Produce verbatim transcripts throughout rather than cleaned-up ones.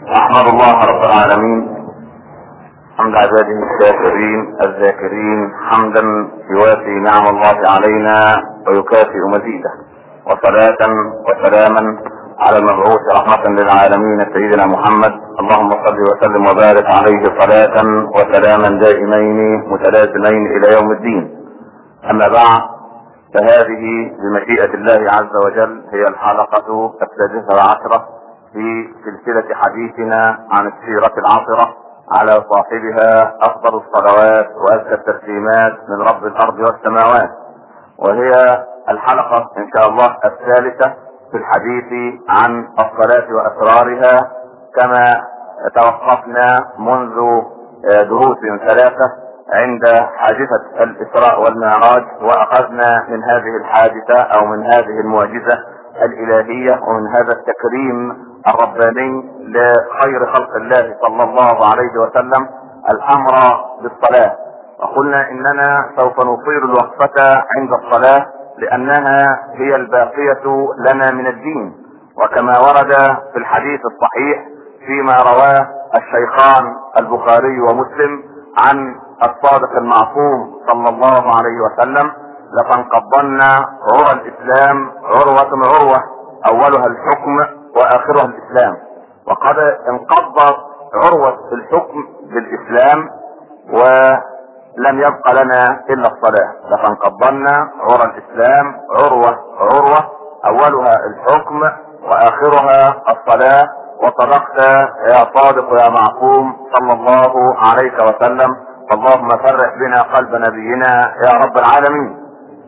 احمد الله رب العالمين حمد عباده الشاكرين الذاكرين، حمدا يوافي نعم الله علينا ويكافئ مزيده، وصلاة وسلاما على المبعوث رحمة للعالمين سيدنا محمد. اللهم صل وسلم وبارك عليه صلاة وسلاما دائمين متلازمين الى يوم الدين. اما بعد، فهذه بمشيئة الله عز وجل هي الحلقة السادسة عشرة في سلسلة حديثنا عن السيرة العطرة على صاحبها افضل الصلوات وازكى التسليمات من رب الارض والسماوات، وهي الحلقة ان شاء الله الثالثة في الحديث عن الصلاة واسرارها، كما توقفنا منذ دروس ثلاثة عند حادثة الاسراء والمعراج، واخذنا من هذه الحادثة او من هذه المعجزة الالهية ومن هذا التكريم الرباني لخير خلق الله صلى الله عليه وسلم الامر بالصلاة. وقلنا اننا سوف نطيل الوقفة عند الصلاة لانها هي الباقية لنا من الدين، وكما ورد في الحديث الصحيح فيما رواه الشيخان البخاري ومسلم عن الصادق المعصوم صلى الله عليه وسلم: لتنقضن عرى الاسلام عروة عروة، اولها الحكم واخرها الاسلام. وقد انقضت عروة الحكم بالاسلام ولم يبق لنا الا الصلاة. لتنقضن عرى الاسلام عروة عروة، اولها الحكم واخرها الصلاة. وصدقت يا صادق يا معصوم صلى الله عليه وسلم، اللهم فرح بنا قلب نبينا يا رب العالمين.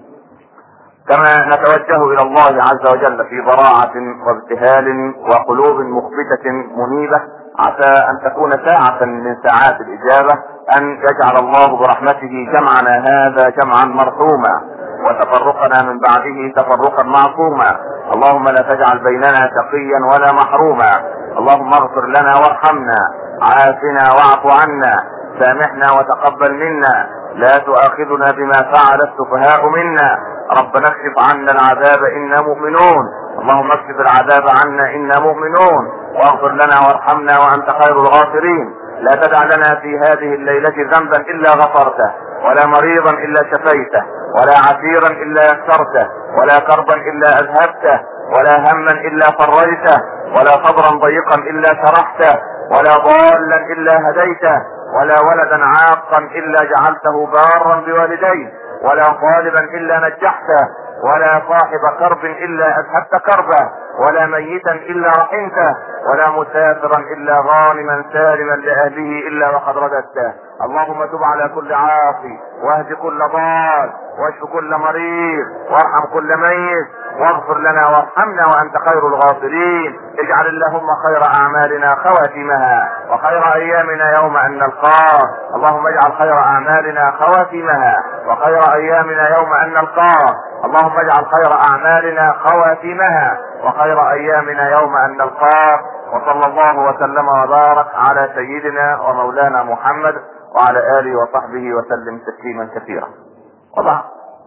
كما نتوجه الى الله عز وجل في ضراعة وابتهال وقلوب مخبتة منيبة، عسى ان تكون ساعة من ساعات الاجابة، ان يجعل الله برحمته جمعنا هذا جمعا مرحوما وتفرقنا من بعده تفرقا معصوما. اللهم لا تجعل بيننا شقيا ولا محروما. اللهم اغفر لنا وارحمنا، عافنا واعف عنا، سامحنا وتقبل منا، لا تؤاخذنا بما فعل السفهاء منا. ربنا اكشف عنا العذاب انا مؤمنون. اللهم اكشف العذاب عنا انا مؤمنون، واغفر لنا وارحمنا وانت خير الغافرين. لا تدع لنا في هذه الليلة ذنبا الا غفرته، ولا مريضا الا شفيته، ولا عسيرا الا يسرته، ولا كربا الا اذهبته، ولا هما الا فرجته، ولا صدرا ضيقا الا شرحته، ولا ضالا الا هديته، ولا ولدا عاقا الا جعلته بارا بوالديه، ولا طالبا الا نجحته، ولا صاحب كرب الا اذهبت كربه، ولا ميتا الا رحمته، ولا مسافرا الا غانما سالما لاهله الا وقد رددته. اللهم تب على كل عاصي، واهد كل ضال، واشف كل مريض، وارحم كل ميت، واغفر لنا وارحمنا وانت خير الغافرين. اجعل اللهم خير اعمالنا خواتمها، وخير ايامنا يوم ان نلقاه. اللهم اجعل خير اعمالنا خواتمها، وخير ايامنا يوم ان نلقاه. اللهم اجعل خير اعمالنا خواتمها، وخير ايامنا يوم ان نلقاه. وصلى الله وسلم وبارك على سيدنا ومولانا محمد وعلى اله وصحبه وسلم تسليما كثيرا. وبعد،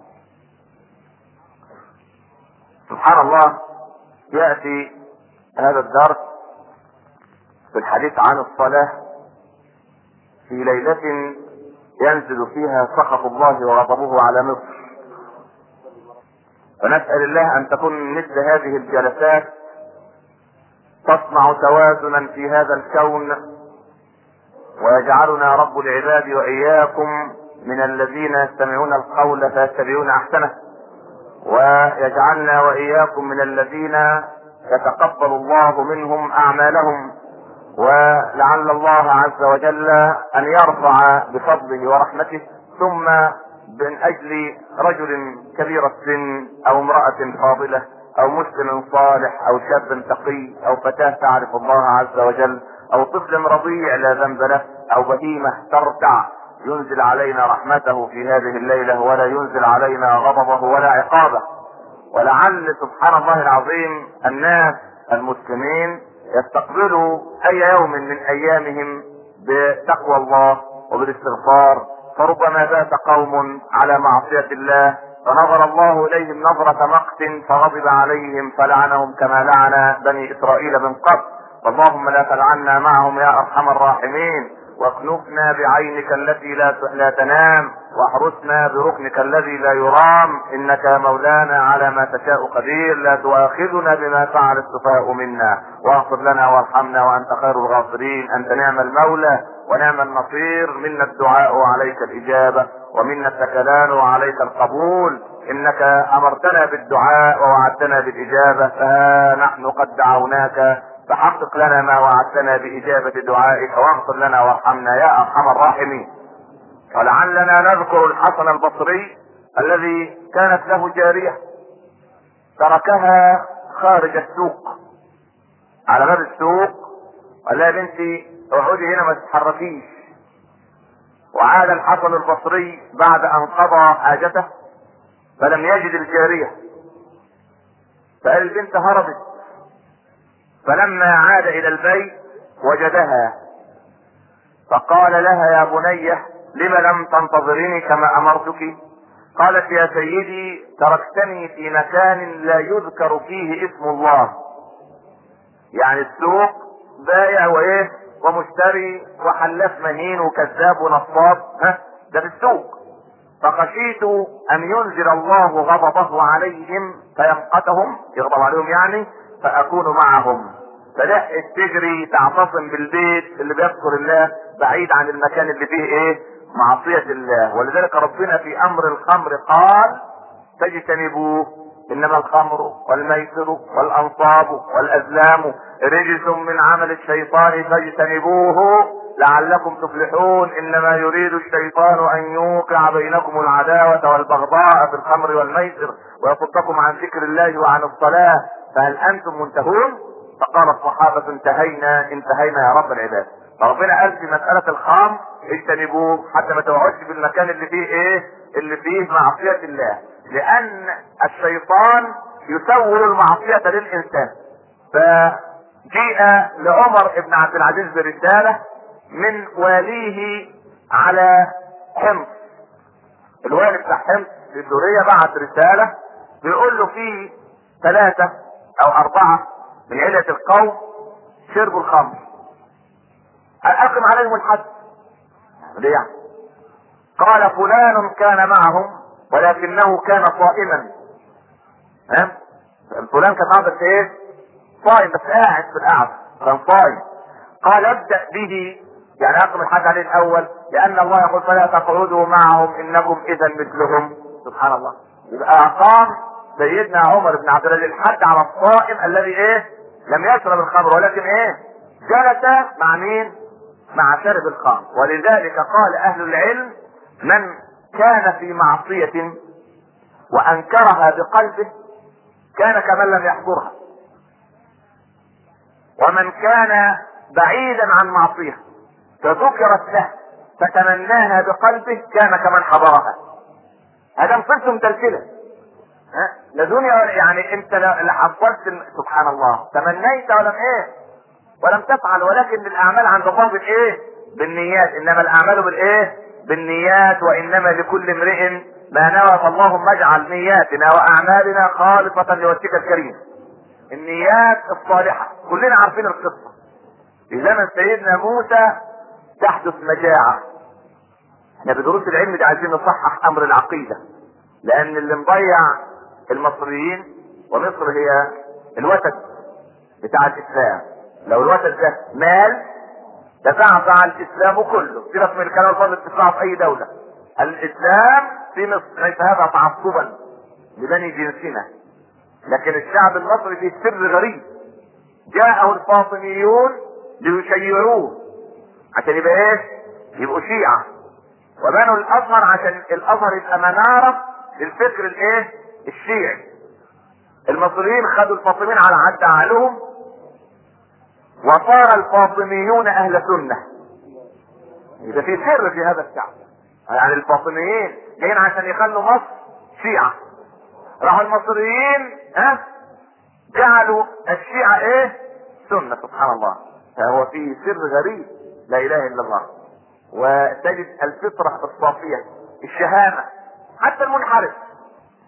سبحان الله، يأتي هذا الدرس في الحديث عن الصلاة في ليلة ينزل فيها سخط الله وغضبه على مصر، فنسأل الله ان تكون مثل هذه الجلسات تصنع توازنا في هذا الكون، ويجعلنا رب العباد واياكم من الذين يستمعون القول فيتبعون احسنه، ويجعلنا واياكم من الذين يتقبل الله منهم اعمالهم، ولعل الله عز وجل ان يرفع بفضله ورحمته، ثم من اجل رجل كبير السن او امرأة فاضلة او مسلم صالح او شاب تقي او فتاة تعرف الله عز وجل او طفل رضيع لا ذنب له او بهيمة ترتع، ينزل علينا رحمته في هذه الليلة ولا ينزل علينا غضبه ولا عقابه. ولعل سبحان الله العظيم الناس المسلمين يستقبلوا اي يوم من ايامهم بتقوى الله وبالاستغفار، فربما بات قوم على معصية الله فنظر الله اليهم نظرة مقت فغضب عليهم فلعنهم كما لعن بني اسرائيل من قبل. فاللهم لا تجعلنا معهم يا ارحم الراحمين، واكنفنا بعينك التي لا لا تنام، واحرسنا بركنك الذي لا يرام، انك مولانا على ما تشاء قدير. لا تؤاخذنا بما فعل السفهاء منا، واغفر لنا وارحمنا وانت خير الغافرين. انت نعم المولى ونعم النصير، منا الدعاء وعليك الاجابه، ومنا التكلان وعليك القبول. انك امرتنا بالدعاء ووعدتنا بالاجابه، فها نحن قد دعوناك، فحقق لنا ما وعدتنا باجابه دعائك، واغفر لنا وارحمنا يا ارحم الراحمين. ولعلنا نذكر الحسن البصري الذي كانت له جاريه تركها خارج السوق، على باب السوق، قال لها يا بنتي اقعدي هنا ما تتحركيش. وعاد الحسن البصري بعد ان قضى حاجته فلم يجد الجاريه، فقال البنت هربت. فلما عاد الى البيت وجدها، فقال لها يا بنيه لم لم تنتظريني كما امرتك؟ قالت يا سيدي تركتني في مكان لا يذكر فيه اسم الله. يعني السوق بايع وايه ومشتري وحلاف مهين وكذاب ونصاب، ها ده في السوق. فخشيت ان ينزل الله غضبه عليهم فيمقتهم، يغضب عليهم يعني، فاكون معهم. فلحقت تجري تعتصم بالبيت اللي بيذكر الله بعيد عن المكان اللي فيه ايه معصية الله. ولذلك ربنا في امر الخمر قال فاجتنبوه، انما الخمر والميسر والانصاب والازلام رجس من عمل الشيطان فاجتنبوه لعلكم تفلحون. انما يريد الشيطان ان يوقع بينكم العداوة والبغضاء في الخمر والميسر ويصدكم عن ذكر الله وعن الصلاة فهل انتم منتهون؟ فقال الصحابة انتهينا انتهينا يا رب العباد. فربنا قال في مسألة الخمر اجتنبوه حتى ما تقعدش في المكان اللي فيه ايه اللي فيه معصية الله، لان الشيطان يسول المعصية للانسان. فجيء لعمر بن عبد العزيز برسالة من واليه على حمص. الوالي بتاع حمص في سوريا بعت رسالة بيقول له في ثلاثة او اربعة من عيلة القوم شربوا الخمر، اقم عليهم الحد. ليه يعني؟ قال فلان كان معهم ولكنه كان صائما. ها فلان كان معهم بس ايه صائم، بس قاعد في القعده كان صائم. قال ابدأ به، يعني اقم الحد عليه الاول، لان الله يقول فلا تقعدوا معهم انكم اذا مثلهم. سبحان الله. يبقى اقام سيدنا عمر بن عبد العزيز الحد على الصائم الذي ايه لم يشرب الخمر، ولكن ايه جلس مع مين؟ مع شرب الخمر. ولذلك قال اهل العلم من كان في معصية وانكرها بقلبه كان كمن لم يحضرها، ومن كان بعيدا عن معصية فذكرت له فتمناها بقلبه كان كمن حضرها. هذا مصيبته متلتلة. ها لا دنيا يعني انت اللي حضرت سبحان الله تمنيت ولم ايه ولم تفعل، ولكن الاعمال عند الله بالايه بالنيات، انما الاعمال بالايه بالنيات، وانما لكل امرئ ما نوى. فاللهم اجعل نياتنا واعمالنا خالصة لوجهك الكريم. النيات الصالحة كلنا عارفين القصة. في زمن سيدنا موسى تحدث مجاعة. احنا بدروس العلم دي عايزين نصحح امر العقيدة، لان اللي مضيع المصريين، ومصر هي الوتد بتاع الاسلام. لو الوتد ده مال تزعزع الاسلام كله. سيبك من الكلام الفاضل تسمعه في اي دولة. الاسلام في مصر ليس هذا تعصبا لبني جنسنا، لكن الشعب المصري فيه سر غريب. جاءه الفاطميون ليشيعوه عشان يبقى ايه يبقوا شيعة، وبنوا الازهر عشان الازهر يبقى منارة للفكر الايه الشيعي. المصريين خدوا الفاطميين على عد عقلهم، وصار الفاطميون اهل سنة. يبقى في سر في هذا الشعب. يعني الفاطميين جايين عشان يخلوا مصر شيعة، راحوا المصريين ها جعلوا الشيعة ايه سنة. سبحان الله. فهو في سر غريب لا اله الا الله. وتجد الفطرة الصافية الشهامة. حتى المنحرف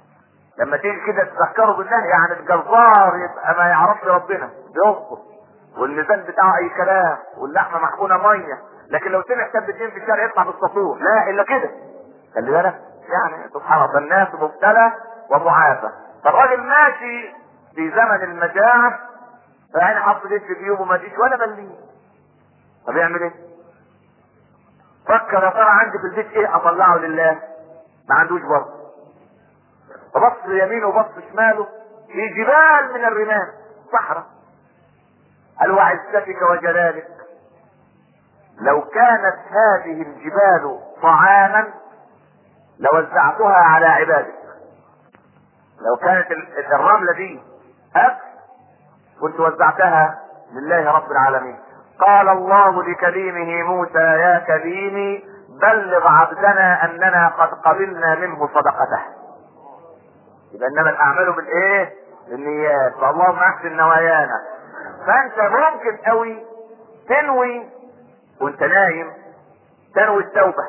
لما تيجي كده تذكره بالله، يعني الجزار يبقى ما يعرفش ربنا بيغفر، والميزان بتاعه اي كلام واللحمه محقونه ميه، لكن لو سمع سب الدين في الشارع يطلع بالسطور، لا الا كده. خلي بالك يعني سبحان الله، الناس مبتلى ومعافى. فالراجل ماشي في زمن المجاعه، فيعني حط ايديه في جيوبه ما فيش ولا مليم. طب يعمل ايه؟ فكر يا ترى عندي في البيت ايه اطلعه لله؟ ما عندوش برضه. فبص يمينه وبص شماله في جبال من الرمال صحراء. قال وعزتك وجلالك لو كانت هذه الجبال طعاما لوزعتها على عبادك. لو كانت الرملة دي أكل كنت وزعتها لله رب العالمين. قال الله لكليمه موسى يا كليمي بلغ عبدنا اننا قد قبلنا منه صدقته. يبقى انما الاعمال بالايه؟ بالنيات. فاللهم احسن نوايانا. فانت ممكن قوي تنوي وانت نايم، تنوي التوبه،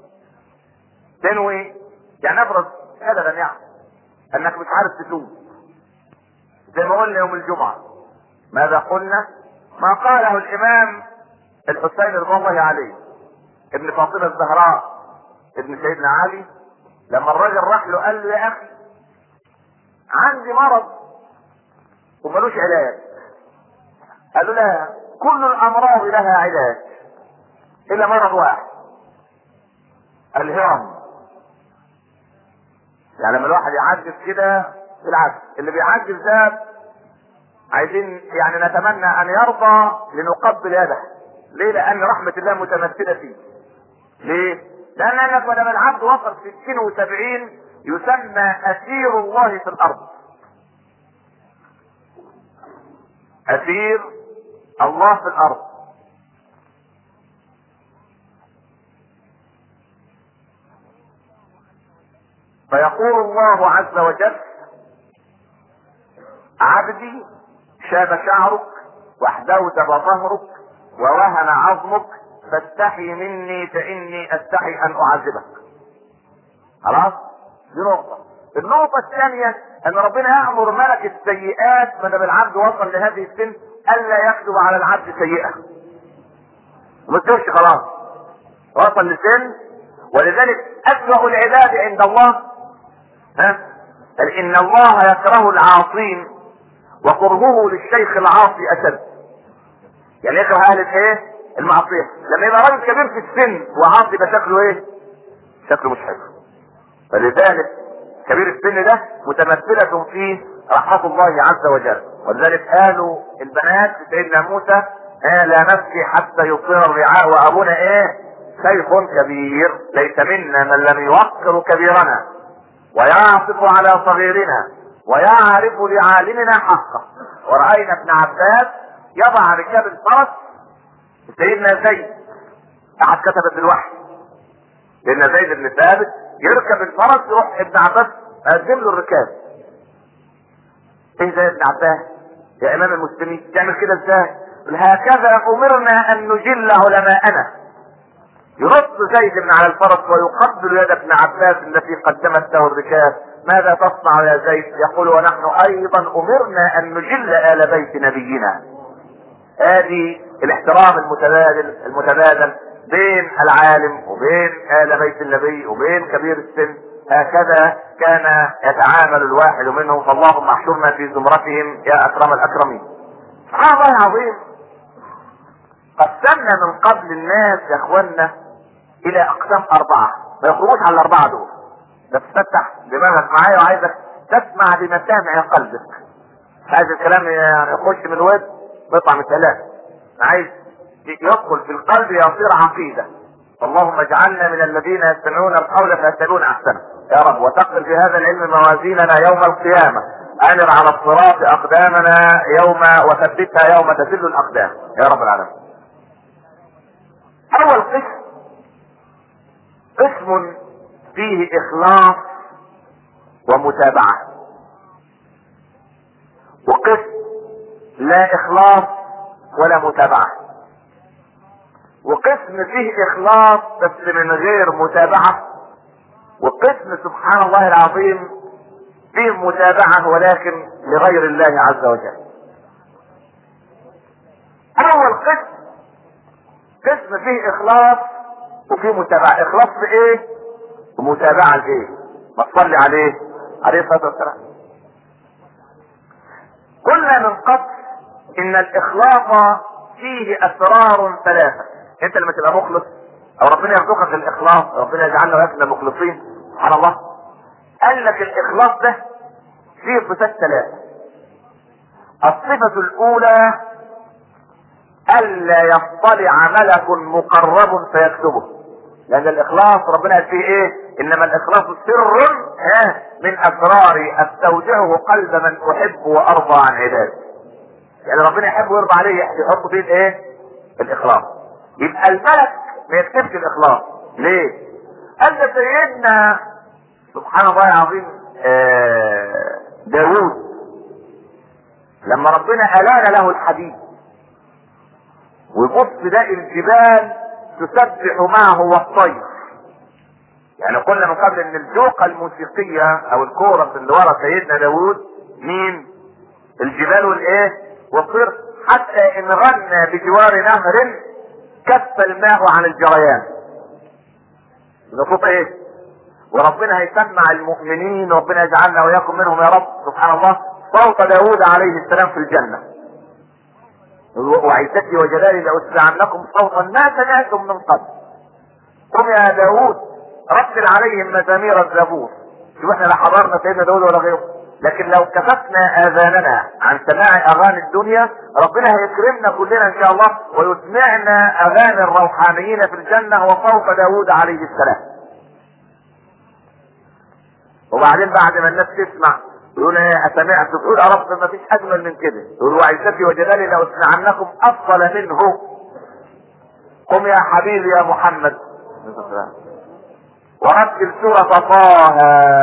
تنوي يعني افرض ابدا يعني انك مش عارف تتوب، زي ما قلنا يوم الجمعه. ماذا قلنا؟ ما قاله الامام الحسين رضوان الله عليه ابن فاطمه الزهراء ابن سيدنا علي، لما الراجل راح له قال له يا اخي عندي مرض وملوش علاج. قال له لا، كل الامراض لها علاج الا مرض واحد، الهرم. يعني لما الواحد يعجز كده بالعكس، اللي بيعجز ده عايزين يعني نتمنى ان يرضى لنقبل يده. ليه؟ لان رحمة الله متمثلة فيه. ليه؟ لان انك ما دام العبد وصل ستين وسبعين يسمى اسير الله في الارض. اسير الله في الارض. فيقول الله عز وجل عبدي شاب شعرك واحدوثب ظهرك ووهن عظمك فاستحي مني فاني استحي ان اعذبك. خلاص؟ دي نقطة. النقطة الثانية ان ربنا يأمر ملك السيئات ما دام العبد وصل لهذه السن الا يكتب على العبد سيئة. ما تكتبش خلاص. وصل لسن، ولذلك اسوأ العباد عند الله ها؟ قال ان الله يكره العاصين وكرهه للشيخ العاصي اشد. يعني يكره اهل الايه؟ المعصيه. لما يبقى راجل كبير في السن وعاصي يبقى شكله ايه؟ شكله مش حلو. فلذلك كبير السن ده متمثله فيه رحمه الله عز وجل. ولذلك قالوا البنات لسيدنا موسى آه لا نبكي حتى يصير الرعاء وابونا ايه؟ شيخ كبير ليس منا من لم يوقر كبيرنا ويعطف على صغيرنا ويعرف لعالمنا حقه. ورأينا ابن عباس يضع ركاب الفرس سيدنا زيد، احد كتبت الوحي، لان زيد بن ثابت يركب الفرس يروح ابن عباس قدم له الركاب. ايه زي ابن عباس يا امام المسلمين تعمل كده ازاي؟ هكذا امرنا ان نجل علماءنا. يرد زيد بن على الفرس ويقبل يد ابن عباس التي قدمت له الركاب. ماذا تصنع يا زيد؟ يقول ونحن ايضا امرنا ان نجل ال بيت نبينا. هذه الاحترام المتبادل المتبادل بين العالم وبين ال بيت النبي وبين كبير السن. هكذا كان يتعامل الواحد منهم. فاللهم احشرنا في زمرتهم يا اكرم الاكرمين. سبحان الله العظيم. قسمنا من قبل الناس يا اخوانا الى اقسام اربعه، ما يخرجوش على الاربعه دول. ده تفتح دماغك معايا وعايزك تسمع بمسامع قلبك. مش عايز الكلام يخش من الود ويطلع من الثلاث. عايز يدخل في القلب يصير عقيده. اللهم اجعلنا من الذين يستمعون القول فيتبعون احسنه يا رب. وتقل في هذا العلم موازيننا يوم القيامه. انر على الصراط اقدامنا يوم وثبتها يوم تزل الاقدام يا رب العالمين. اول قسم قسم فيه اخلاص ومتابعة، وقسم لا اخلاص ولا متابعة، وقسم فيه اخلاص بس من غير متابعة، وقسم سبحان الله العظيم فيه متابعة ولكن لغير الله عز وجل. اول قسم قسم فيه اخلاص وفيه متابعة. اخلاص في ايه ومتابعة لايه؟ ما تصلي عليه عليه الصلاة والسلام. قلنا من قبل ان الاخلاص فيه اسرار ثلاثة. انت لما تبقى مخلص او ربنا يرزقك الاخلاص، ربنا يجعلنا وياكنا مخلصين سبحان الله، قال لك الاخلاص ده فيه صفات ثلاثة. الصفة الاولى الا يطلع ملك مقرب فيكتبه، لان الاخلاص ربنا قال فيه ايه؟ انما الاخلاص سر ها من اسراري استودعه قلب من احب وارضى عن عبادي. يعني ربنا يحب ويرضى عليه يحط فيه الايه؟ الاخلاص. يبقى الملك ما يكتبش الاخلاص. ليه؟ قال ده سيدنا سبحان الله العظيم آه داوود لما ربنا ألان له الحديد ويبص تلاقي الجبال تسبح معه والطير. يعني قلنا من قبل ان الجوقة الموسيقية او الكورس اللي ورا سيدنا داوود مين؟ الجبال والايه؟ والطير، حتى ان غنى بجوار نهر كف الماء عن الجريان. ده صوت ايه؟ وربنا هيسمع المؤمنين، ربنا يجعلنا واياكم منهم يا رب سبحان الله، صوت داوود عليه السلام في الجنة. وعزتي وجلالي لأسمعنكم صوتا ما سمعتم من قبل. قم يا داوود رتل عليهم مزامير الزبور. شوف احنا لا حضرنا سيدنا داوود ولا غيره، لكن لو كففنا اذاننا عن سماع اغاني الدنيا ربنا هيكرمنا كلنا ان شاء الله ويسمعنا اغاني الروحانيين في الجنة وصوت داوود عليه السلام. وبعدين بعد ما الناس تسمع يقول ايه؟ اسمعت تقول يا رب ما فيش اجمل من كده. يقول وعزتي وجلالي لأسمعنكم افضل منه. قم يا حبيبي يا محمد ورتل سورة طه.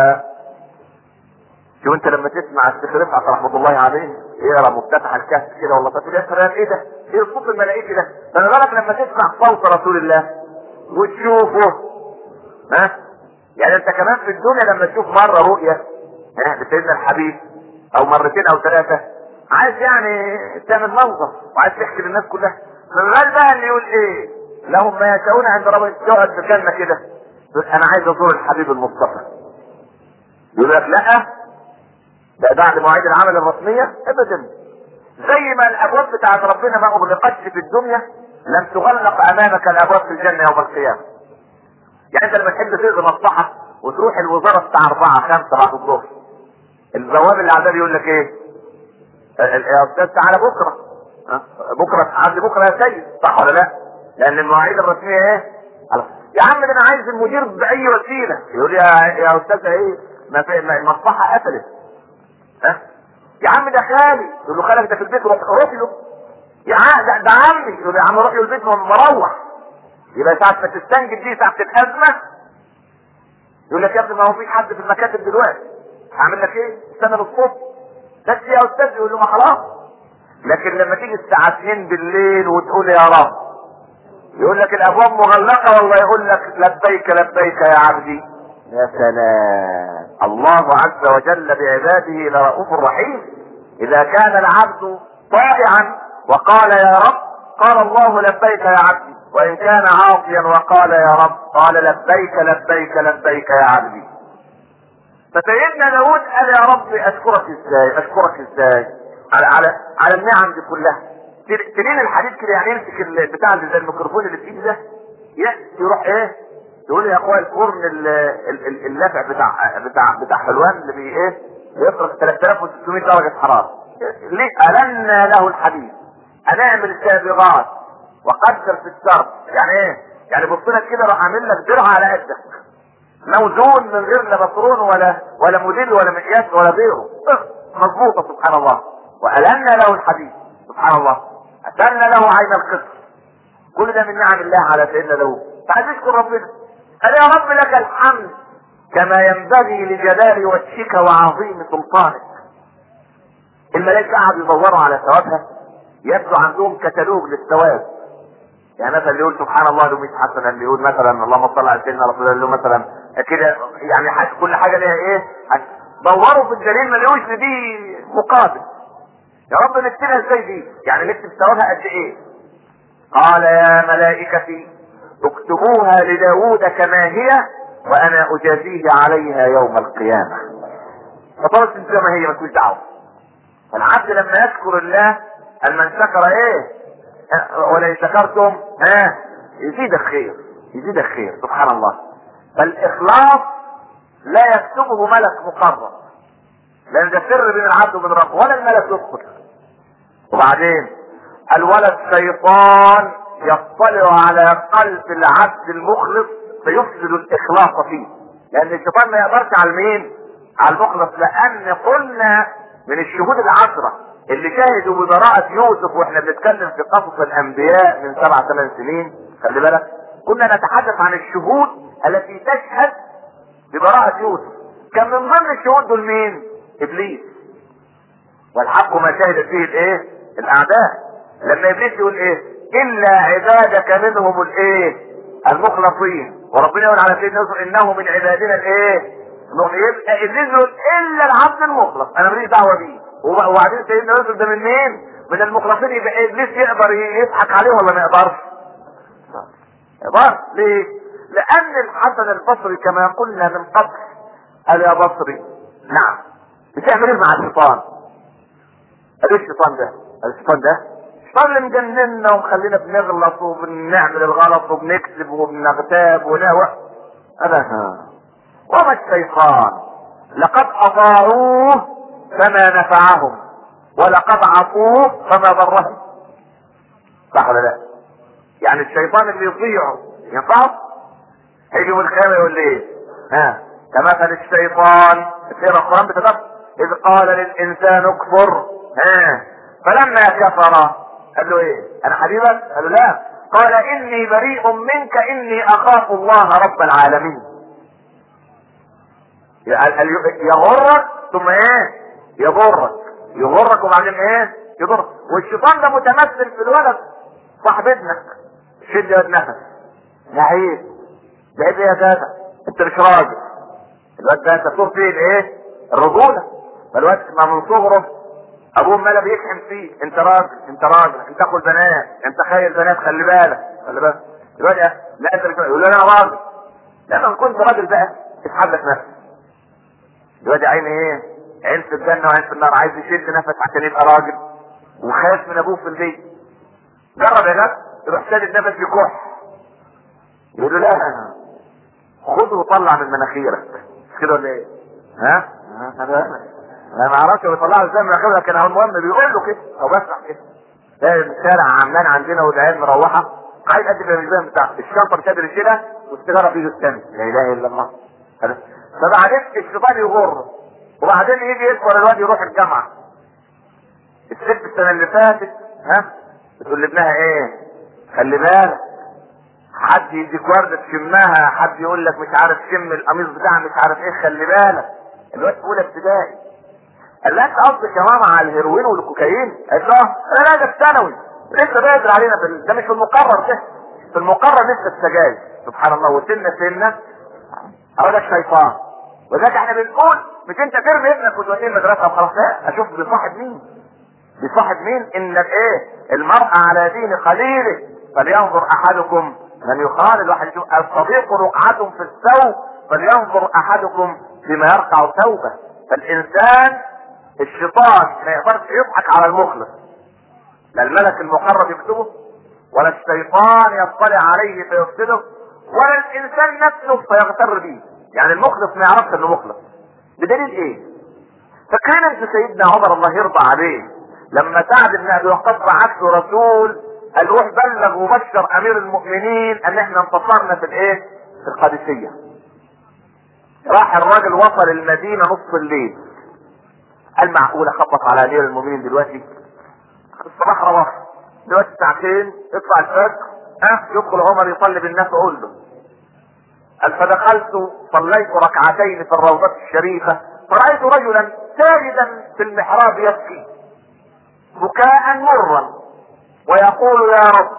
شو انت لما تسمع الشيخ رفعت رحمة الله عليه يقرا مفتتح الكهف كده والله تقول يا سلام ايه ده؟ ايه الصوت الملائكي ده؟ فما بالك لما تسمع صوت رسول الله وتشوفه. ها؟ يعني انت كمان في الدنيا لما تشوف مرة رؤية ها لسيدنا الحبيب او مرتين او ثلاثة عايز يعني تعمل منظر وعايز تحكي للناس كلها. فالغال بقى اللي يقول ايه؟ لهم ما يشاءون عند ربهم، يقعد في الجنة كده انا عايز ازور الحبيب المصطفى. يقول لك لا ده بعد مواعيد العمل الرسمية ابدا. زي ما الابواب بتاعت ربنا ما اغلقتش في الدنيا لم تغلق امامك الابواب في الجنة يوم القيامة. يعني انت لما تحب تقضي مصلحة وتروح الوزارة الساعة أربعة خمسة بعد الظهر، البواب اللي عندها يقول لك ايه؟ يا استاذ تعالى بكرة. أه؟ بكرة عندي بكرة يا سيد، صح ولا لا؟ لان المواعيد الرسمية ايه؟ يا عم ده انا عايز المدير باي وسيلة. يقول يا يا استاذ ايه؟ ما في المصلحة قفلت. ها؟ أه؟ يا عم ده خالي. يقول له خالك ده في البيت، روح روح له. يا عم ده, ده عمي. يقول له يا عم روح له البيت مروح. يبقى ساعة ما تستنجد دي ساعة الأزمة يقول لك يا ابني ما هو فيش حد في المكاتب دلوقتي، هعمل لك ايه؟ استنى للصبح بس يا استاذ. يقول له ما خلاص. لكن لما تيجي الساعة اتنين بالليل وتقول يا رب يقول لك الابواب مغلقة والله يقول لك لبيك لبيك يا عبدي. يا سلام، الله عز وجل بعباده لرؤوف رحيم. اذا كان العبد طائعا وقال يا رب قال الله لبيك يا عبدي، وان كان عاصيا وقال يا رب قال لبيك لبيك لبيك يا عبدي. فسيدنا داود قال يا رب اشكرك ازاي اشكرك ازاي على على على النعم دي كلها. تلين الحديد كده يعني يمسك البتاع اللي زي الميكروفون اللي في ايدي ده يروح ايه يقول يا اخويا الفرن اللافع بتاع بتاع بتاع حلوان اللي بي ايه يفرق ثلاثة آلاف وستمائة درجة حرارة. ليه؟ ألنا له الحديد هنعمل سابغات وقدر في الشرط. يعني ايه؟ يعني بص لك كده راح اعمل لك درع على قدك موزون من غير لا بطرون ولا ولا موديل ولا مقياس ولا غيره، مظبوطه سبحان الله. والنا له الحديد سبحان الله. اتنا له عين القطر. كل ده من نعم الله على سيدنا داوود. فعايز يشكر ربنا قال يا رب لك الحمد كما ينبغي لجلال وجهك وعظيم سلطانك. الملائكه قعدوا يدوروا على ثوابها، يبدو عندهم كتالوج للثواب. يعني مثلا اللي يقول سبحان الله له مية حسنه، اللي يقول مثلا اللهم صل على سيدنا رسول الله مثلا كده، يعني حاجة كل حاجه ليها ايه؟ دوروا في الدليل ما لقوش دي مقابل. يا رب نكتبها ازاي دي؟ يعني نكتب ثوابها قد ايه؟ قال يا ملائكتي اكتبوها لداود كما هي وانا اجازيه عليها يوم القيامة. فطلت انت ما هي مالكوش دعوة. العبد لما يشكر الله ان من شكر ايه ولئن شكرتم ها يزيدك خير يزيدك خير. سبحان الله. فالاخلاص لا يكتبه ملك مقرب، لان ده سر بين العبد وبين ربه ولا الملك يدخل. وبعدين الولد شيطان يطلع على قلب العبد المخلص فيفسد الاخلاص فيه، لان الشيطان ما يقدرش على مين؟ على المخلص. لان قلنا من الشهود العشرة اللي شاهدوا ببراءة يوسف واحنا بنتكلم في قصص الانبياء من سبع ثمان سنين، خلي بالك كنا نتحدث عن الشهود التي تشهد ببراءة يوسف. كان من ضمن الشهود دول مين؟ ابليس. والحق ما شهدت فيه الايه؟ الاعداء. لما ابليس يقول ايه؟ الا عبادك منهم الايه؟ المخلصين. وربنا يقول على سيدنا يوسف انه من عبادنا الايه؟ يبقى ابليس يقول الا العبد المخلص انا ماليش دعوه بيه. وبعدين سيدنا يوسف ده من مين؟ من المخلصين. يبقى ابليس يقدر يضحك عليه ولا ما يقدرش؟ يقدر. ليه؟ لان الحسن البصري كما قلنا من قبل قال يا بصري نعم بتعمل ايه مع الشيطان؟ قال ايه الشيطان ده؟ قال الشيطان ده الشيطان اللي مجننا ومخلينا بنغلط وبنعمل الغلط وبنكذب وبنغتاب ونهوى. انا وما الشيطان لقد اطاعوه فما نفعهم ولقد عصوه فما ضرهم. صح ولا لا؟ يعني الشيطان اللي يطيعه ينفعه؟ هيجي يوم القيامه يقول لي ايه؟ ها كمثل الشيطان في القران بتدبر اذ قال للانسان اكفر ها فلما كفر قال له ايه؟ انا حبيبك؟ قال له لا. قال اني بريء منك اني اخاف الله رب العالمين. يغرك ثم ايه؟ يضرك يغرك وبعدين ايه؟ يضرك. والشيطان ده متمثل في الولد صاحب ابنك. شد يد نفس نعيب بعيد يا دادا انت مش راجل. الواد ده انت صور فيه الايه؟ الرجوله. فالواد ما من صغره ابوه ماله بيكحم فيه انت راجل انت راجل انت اخو البنات انت خير بنات خلي بالك خلي بالك. الواد لا انت يقول انا راجل. لما كنت راجل بقى اسحب لك نفسك. الواد عين ايه؟ عين في الجنه وعين في النار. عايز يشد نفس عشان يبقى راجل وخايف من ابوه في البيت. جرب يا نفس يروح شادد نفس يكح يقول له لا خده وطلع من مناخيرك. مش كده ولا ايه؟ ها؟ انا ما اعرفش هو يطلعه ازاي من مناخيرك لكن هو المهم بيقول له كده او بسمع كده. ده الشارع عمان عندنا والعيال مروحه عايز قد الميزان بتاعه الشنطه مش قادر يشيلها والسيجاره في ايده الثانيه. لا اله الا الله. فبعدين الشيطان يغر وبعدين يجي يدخل الواد يروح الجامعه. الست السنه اللي فاتت ها بتقول لابنها ايه؟ خلي بالك حد يديك ورده تشمها حد يقول لك مش عارف شم القميص بتاعها مش عارف ايه خلي بالك. الواد في اولى ابتدائي. قال لها انت قصدك يا ماما على الهيروين والكوكايين؟ قالت له انا لا ده في ثانوي لسه بيقدر علينا في ده مش في المقرر ده في المقرر لسه السجاير. سبحان الله. وسنه سنه هذا الشيطان. وذلك احنا بنقول مش انت ترمي ابنك وتوديه المدرسه وخلاص. لا اشوف بيصاحب مين؟ بيصاحب مين؟ ان ايه؟ المرء على دين خليله فلينظر احدكم من يخالل. الواحد يشوف الصديق رقعة في الثوب فلينظر احدكم بما يرقع ثوبه. فالانسان الشيطان ما يقدرش يضحك على المخلص. لا الملك المقرب يكتبه ولا الشيطان يطلع عليه فيفسده ولا الانسان نفسه فيغتر به. يعني المخلص ما يعرفش انه مخلص. بدليل ايه؟ فكان انت سيدنا عمر الله يرضى عليه لما سعد بن ابي وقاص بعث رسول قال روح بلغ وبشر امير المؤمنين ان احنا انتصرنا في الايه؟ في القادسيه. راح الراجل وصل المدينه نصف الليل. قال معقوله خبط على امير المؤمنين دلوقتي؟ الصباح رواح دلوقتي ساعتين يطلع الفجر ها يدخل عمر يصلي بالناس اقول له. قال فدخلت صليت ركعتين في الروضة الشريفة فرأيت رجلا ساجدا في المحراب يبكي بكاء مرا ويقول يا رب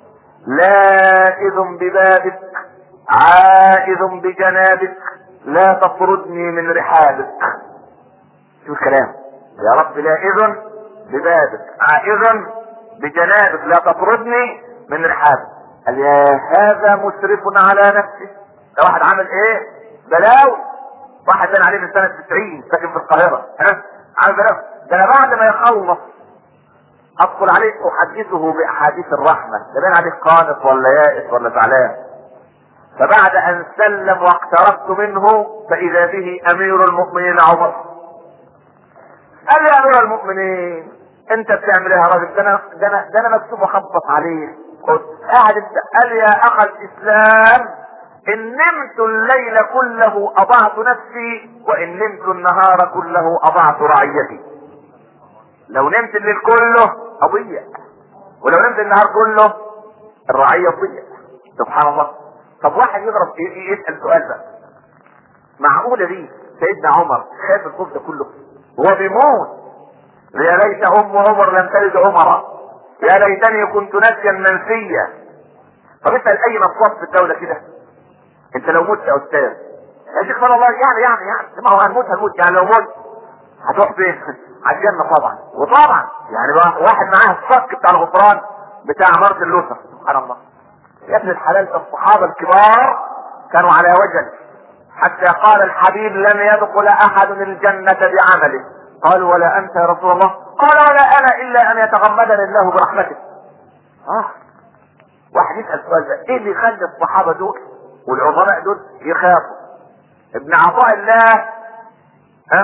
لائذ ببابك عائذ بجنابك لا تطردني من رحابك. شو الكلام؟ يا رب لائذ ببابك عائذ بجنابك لا تطردني من رحابه. قال يا هذا مسرف على نفسه. ده واحد عامل ايه؟ بلاوي. واحد كان عليه من سنه تسعين ساكن في القاهره، ها عامل بلاوي. ده انا بعد ما يخلص ادخل عليه احدثه باحاديث الرحمه، ده بين عليه قانط ولا يائس ولا زعلان. فبعد ان سلم واقتربت منه فاذا به امير المؤمنين عمر. قال لي يا امير المؤمنين انت بتعمل ايه يا راجل؟ ده انا ده انا ده انا مكتوب اخبط عليه. قلت قاعد انت. قال يا اخ الاسلام ان نمت الليل كله اضعت نفسي، وان نمت النهار كله اضعت رعيتي. لو نمت الليل كله اضيع، ولو نمت النهار كله الرعية تضيع. سبحان الله. طب واحد يضرب يسأل سؤال بقى، معقولة دي سيدنا عمر خاف الخوف ده كله وهو بيموت؟ يا ليت ام عمر لم تلد عمر، يا ليتني كنت ناسيا منسيا. طب اسأل اي نصاب في الدولة كده، انت لو مت يا استاذ يا شيخ والله يعني يعني يعني ما هو هنموت هنموت يعني لو مت هتروح فين؟ على الجنة طبعا. وطبعا يعني واحد معاه الصك بتاع الغفران بتاع مارتن لوثر. سبحان الله. يا ابن الحلال الصحابة الكبار كانوا على وجل، حتى قال الحبيب لن يدخل احد الجنة بعمله. قالوا ولا انت يا رسول الله؟ قال ولا انا الا ان يتغمدني الله برحمته. اه واحد يسأل سؤال ده، ايه اللي يخلي الصحابة دول والعظماء دول يخافوا؟ ابن عطاء الله ها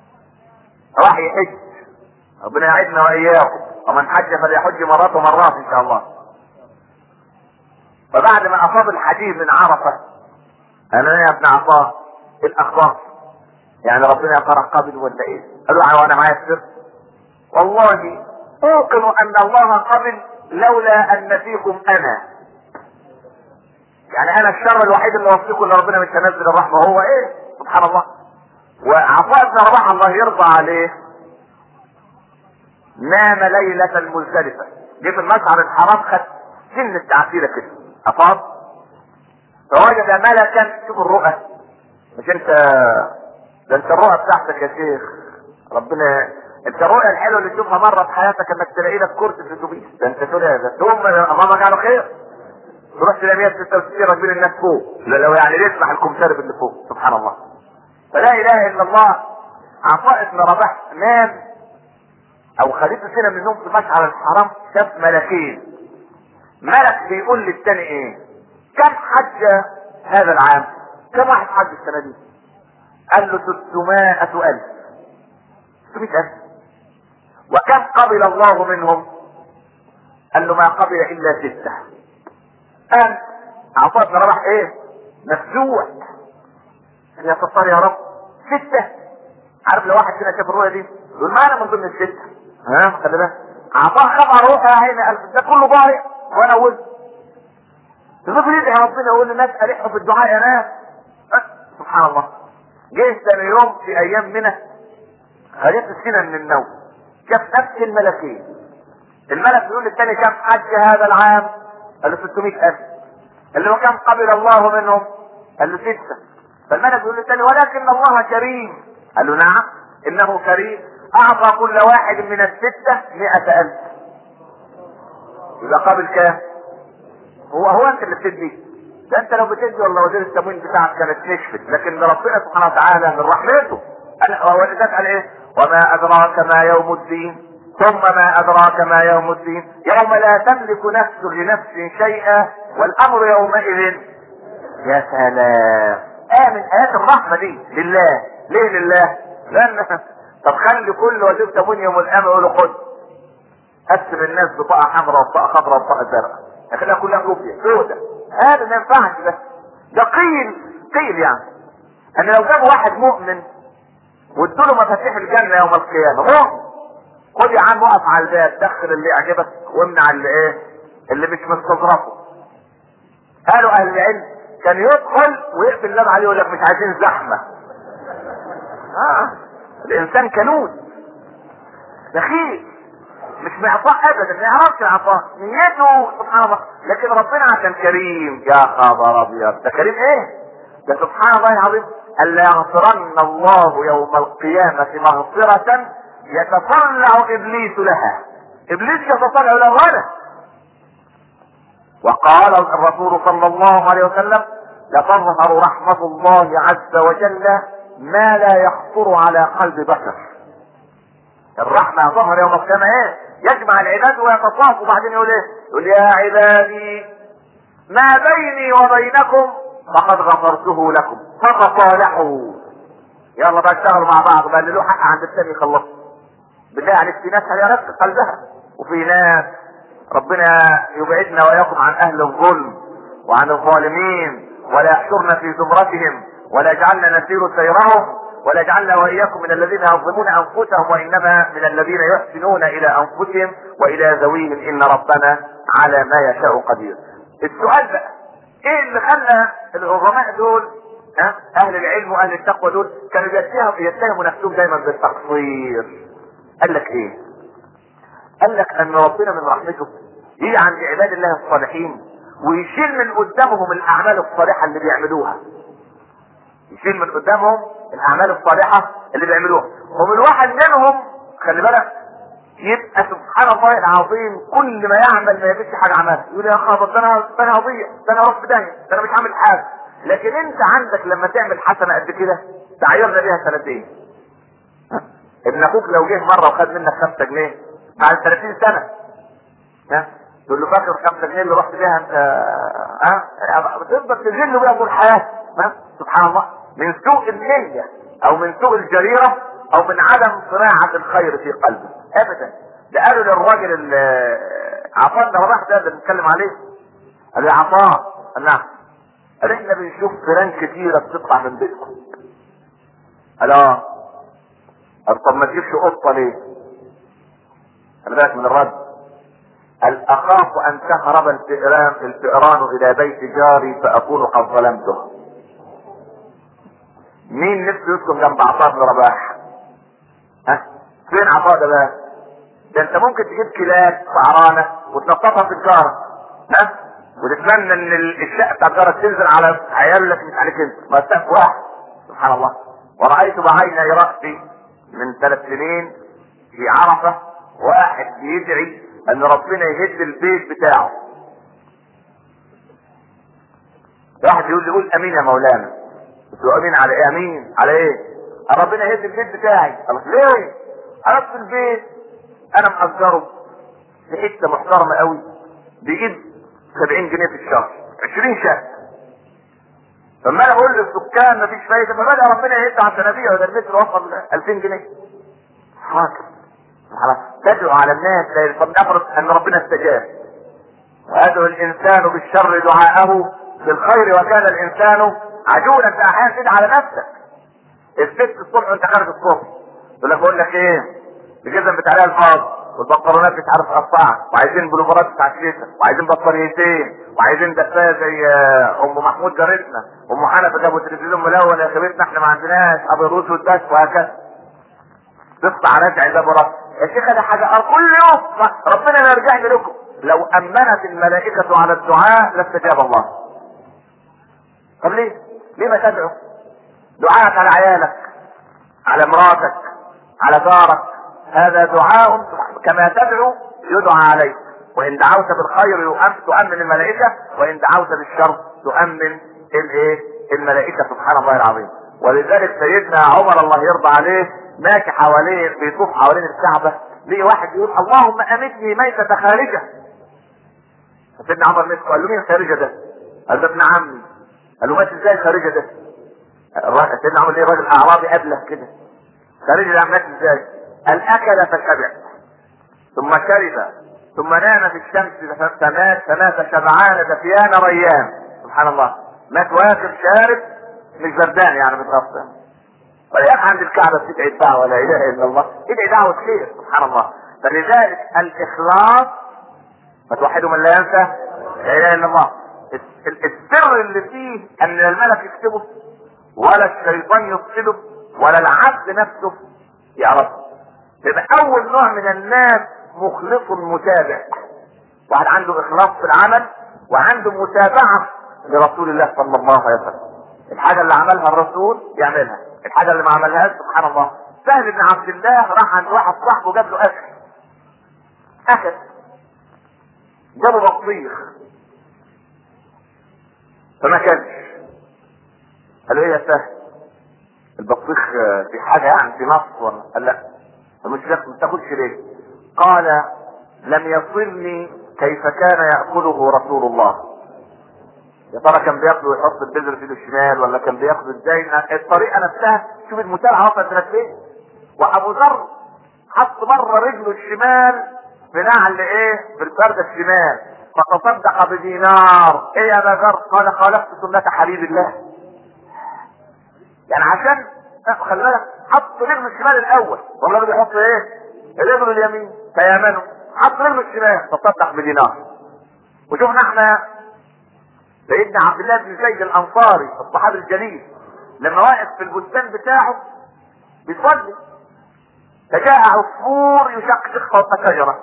راح يحج، ربنا يعيدنا واياكم، ومن حج فليحج مرات ومرات ان شاء الله. فبعد ما افاض الحديث من عرفه انا يا ابن عطاء ايه الاخبار؟ يعني ربنا يا ترى قابل ولا ايه؟ قالوا له وانا معايا السر، والله اوقن ان الله قبل لولا ان فيكم انا. يعني انا الشر الوحيد اللي وصيكم ان ربنا مش هينزل الرحمه. هو ايه؟ سبحان الله. وعطاء بن رباح الله يرضى عليه نام ليلة المزدلفة، جه في المشعر الحرام خد سن التعسيرة كده افاض فوجد ملكا. شوف الرؤى، مش انت ده انت الرؤى بتاعتك يا شيخ ربنا. انت الرؤيا الحلوه اللي تشوفها مره في حياتك انك تلاقي لك كرسي في الاتوبيس، ده انت تقول ده ثم اللهم اجعله خير. تروح تلاقي مية وستة وستين راكبين الناس فوق، لو يعني يسمح الكمثري اللي فوق. سبحان الله. فلا اله الا الله. عطاء بن رباح نام او خليفه سنه من النوم في مشعر الحرام شاف ملكين. ملك بيقول للتاني ايه؟ كم حج هذا العام؟ كم واحد حج السنه دي؟ قال له ستمائة ألف. ستمائة ألف. وكم قبل الله منهم؟ قال له ما قبل الا ستة. قال عطاء بن رباح ايه؟ مفزوع. يا ستار يا رب، ستة. عارف لو واحد فينا شاف الرؤيا دي يقول ما انا من ضمن الستة. ها خلي بالك. عطاء خبر روحه يا عيني قال ده كله ضايع وانا ولد. تفضل يدعي ربنا يقول للناس الحوا في الدعاء يا ناس. سبحان الله. جه ثاني يوم في ايام منى خليت السنة من النوم شاف نفس الملكين. الملك بيقول للثاني كم حج هذا العام؟ قال له ستمائة ألف. اللي هو كم قبل الله منهم؟ قال له ستة. فالملك بيقول للثاني ولكن الله كريم. قال له نعم انه كريم، اعطى كل واحد من الستة مئة ألف. يبقى قابل كام؟ هو هو انت اللي بتدي؟ ده انت لو بتدي والله وزير التموين بتاعك كانت نشفت، لكن ربنا سبحانه وتعالى من رحمته ولذلك قال ايه؟ وما ادراك ما يوم الدين ثم ما ادراك ما يوم الدين يوم لا تملك نفس لنفس شيئا والامر يومئذ. يا سلام. ايه من ايات الرحمه دي لله. ليه لله؟ لان طب خلي كل وزير تموين يوم القيامه يقول له خد قسم الناس بطاقه حمراء وبطاقه خضراء وبطاقه زرقاء، خليها كلها كوبيا سوداء. هذا ما ينفعش. ده ده قيل قيل يعني ان لو جابوا واحد مؤمن وادوا له مفاتيح الجنه يوم القيامه، مؤمن، خد يا عم وقف على الباب دخل اللي يعجبك وامنع اللي ايه اللي مش مستظرفه. قالوا اهل العلم كان يدخل ويقفل الباب عليه ويقول لك مش عايزين زحمه. اه الانسان كنود دخيل مش معطاء ابدا، ما يعرفش العطاء نيته سبحان الله. لكن ربنا عشان كريم يا خبر ابيض. ده كريم ايه؟ ده سبحان الله العظيم. الا يغفرن الله يوم القيامه مغفره يتطلع ابليس لها. ابليس يتطلع لها ولا وقال الرسول صلى الله عليه وسلم: لتظهر رحمة الله عز وجل ما لا يخطر على قلب بشر. الرحمة ظهر يوم القيامة ايه؟ يجمع العباد ويتصافوا، وبعدين يقول ايه؟ يقول: يا عبادي ما بيني وبينكم فقد غفرته لكم فتصالحوا. يلا بقى اشتغلوا مع بعض بقى، اللي له حق عند الثاني يخلصوا. بالله عليك في ناس هيرفق قلبها، وفي ناس ربنا يبعدنا واياكم عن اهل الظلم وعن الظالمين، ولا يحشرنا في زمرتهم، ولا يجعلنا نسير سيرهم، ولا يجعلنا واياكم من الذين يظلمون انفسهم، وانما من الذين يحسنون الى انفسهم والى ذويهم، ان ربنا على ما يشاء قدير. السؤال بقى: ايه اللي خلى العظماء دول، ها، اهل العلم واهل التقوى دول، كانوا يتهموا نفسهم دايما بالتقصير؟ قال لك ايه؟ قال لك ان ربنا من رحمته يجي عند عباد الله الصالحين ويشيل من قدامهم الاعمال الصالحه اللي بيعملوها. يشيل من قدامهم الاعمال الصالحه اللي بيعملوها، ومن واحد منهم خلي بالك يبقى سبحان الله العظيم كل ما يعمل ما يجيش حاجه عملها، يقول يا خبر ده انا ده انا هضيع، ده انا اروح في داهيه، ده انا مش عامل حاجه. لكن انت عندك لما تعمل حسنه قد كده تعيرنا بيها سنتين. ابن اخوك لو جه مره وخد منك خمسة جنيه بعد ثلاثين سنه، ها، تقول له فاكر خمسة جنيه اللي رحت بيها انت؟ ها، بتفضل تذل بيها طول حياتك. ها، سبحان الله، من سوء النية او من سوء الجريرة او من عدم صناعة الخير في قلبه ابدا. ده قالوا للراجل اللي عطاء ده الراح ده اللي بنتكلم عليه، قال له: يا عطاء، قال: نعم. قال: احنا بنشوف فيران كتيرة بتطلع من بيتكم. قال: اه. قال: طب ما تجيبش قطة ليه؟ خلي بالك من الرد. قال: اخاف ان تهرب الفئران الفئران الى بيت جاري فاكون قد ظلمته. مين نفسه يسكن جنب عطاء بن رباح؟ ها؟ فين عطاء ده بقى؟ ده انت ممكن تجيب كلاب سعرانه وتنططها في الجاره، ها؟ وتتمنى ان الشقه بتاع الجاره تنزل على عيالك مش عليك انت، ما سقف واحد. سبحان الله. ورأيت بعيني رأسي من ثلاث سنين في عرفه واحد بيدعي ان ربنا يهد البيت بتاعه. واحد يقول يقول امين يا مولانا. قلت له: امين على ايه؟ امين على ايه؟ ربنا يهد البيت بتاعي. قال: ليه؟ قال: في البيت انا مأجره في حته محترمه قوي بيجيب سبعين جنيه في الشهر، عشرين شقه. فما انا اقول للسكان مفيش فايده، فبدا ربنا يهد على السنابيع وده البيت وصل ألفين جنيه. حاكم تدعو على الناس. طب نفرض ان ربنا استجاب: ويدعو الانسان بالشر دعاءه بالخير وكان الانسان عجولا. في احيان تدعي على نفسك. الست الصبح وانت خارج الصبح تقول لك: بقول لك ايه، الجزم بتاع الفاض والبنطلونات مش عارف قطعه، وعايزين بلوفرات بتاعت شتا، وعايزين بطاريتين، وعايزين دفايه زي ام محمود جارتنا، ام حنفي جابوا تلفزيون ملون يا خبيتنا احنا ما عندناش ابيض واسود بس، وهكذا. تقطع راجع ده برا يا شيخ، ده حاجه كل يوم ربنا ما يرجعني لكم. لو امنت الملائكه على الدعاء لاستجاب الله. طب ليه؟ ليه ما تدعو؟ دعاءك على عيالك، على مراتك، على جارك، هذا دعاء كما تدعو يدعى عليك. وان دعوت بالخير تؤمن الملائكه، وان دعوت بالشر تؤمن الايه؟ الملائكه. سبحان الله العظيم. ولذلك سيدنا عمر الله يرضى عليه ماشي حواليه بيطوف حوالين الكعبه، ليه واحد يقول: اللهم امتني ميتة خارجه. سيدنا عمر مسكه قال له: مين خارجه ده؟ قال: ده ابن عمي. قال له: مات ازاي خارجه ده؟ سيدنا عمر ليه راجل اعرابي ابله كده، خارجه ده مات ازاي؟ قال: اكل فشبع ثم شرب ثم نام في الشمس فمات فمات شبعان دفيان ريان. سبحان الله. مات واكل شارب مش بردان يعني متغطى. وليك عند الكعبة بتدعي الدعوة لا اله الا الله، ادعي دعوة خير. سبحان الله. فلذلك الاخلاص ما توحدوا من لا ينسى لا اله الا الله. السر اللي فيه ان الملك يكتبه ولا الشيطان يفسده ولا العبد نفسه يعرفه. يبقى اول نوع من الناس مخلص متابع، واحد عنده اخلاص في العمل وعنده متابعة لرسول الله صلى الله عليه وسلم. الحاجة اللي عملها الرسول يعملها، الحاجة اللي ما عملهاش سبحان الله. سهل بن عبد الله راح عند واحد صاحبه جاب له اكل، اكل جابه بطيخ فما كانش. قال له ايه يا سهل البطيخ في حاجه يعني في نص ولا؟ قال لا. مش ما تاكلش ليه؟ قال لم يصلني كيف كان ياكله رسول الله. يا ترى كان بياكله ويحط البذر في ايده الشمال ولا كان بياكله ازاي؟ الطريقه نفسها شوف المتابعه وصلت لك فين. وابو ذر حط مره رجله الشمال في نعل ايه؟ في الفرده الشمال فتصدق بدينار. ايه يا ابا ذر؟ قال خالفت سنه حبيب الله. يعني عشان خلي بالك حط رجله الشمال الاول والله بيحط ايه؟ رجله اليمين فيامنه. حط رجله الشمال تصدق بدينار. وشوفنا احنا سيدنا عبد الله بن زيد الانصاري الصحابي الجليل لما واقف في البستان بتاعه بيصلي فجاء عصفور يشقشق فوق شجره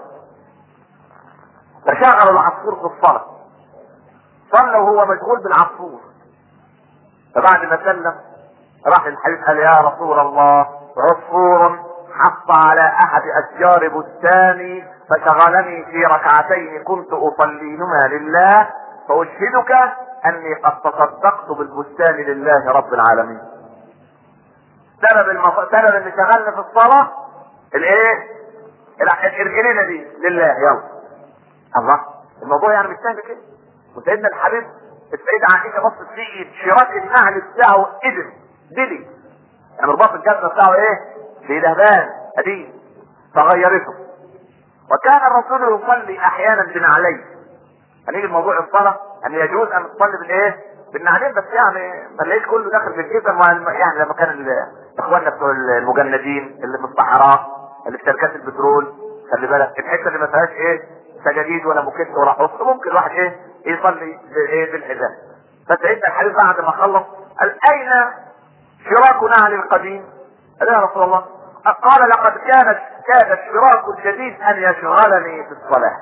فشغل العصفور في الصلاه. صلى وهو مشغول بالعصفور. فبعد ما سلم راح الحبيب قال يا رسول الله عصفور حط على احد اشجار بستاني فشغلني في ركعتين كنت اصليهما لله فاشهدك اني قد تصدقت بالبستان لله رب العالمين. سبب المف... سبب اللي شغلنا في الصلاه الايه؟ الجنينه دي لله. يلا الله الموضوع يعني مش سهل كده. وسيدنا الحبيب السيدة عائشة بصت فيه شراك النعل بتاعه قدم دلي يعني رباط الجزمة بتاعه ايه؟ بلهبان قديم فغيرته. وكان الرسول يصلي احيانا بنعليه. هنيجي الموضوع الصلاة ان يجوز ان تصلي بالايه؟ بالنعلين بس يعني ما نلاقيش كله داخل في الجسم. يعني لما كان اخواننا بتوع المجندين اللي في الصحراء اللي في شركات البترول خلي بالك الحته اللي ما فيهاش ايه؟ سجاجيد ولا موكيت ولا حص ممكن الواحد ايه؟ يصلي بايه؟ بالحذاء. فسيدنا الحبيب بعد ما خلص قال اين شراك نعل القديم؟ قال يا رسول الله قال لقد كانت كاد الشراك الجديد ان يشغلني في الصلاه.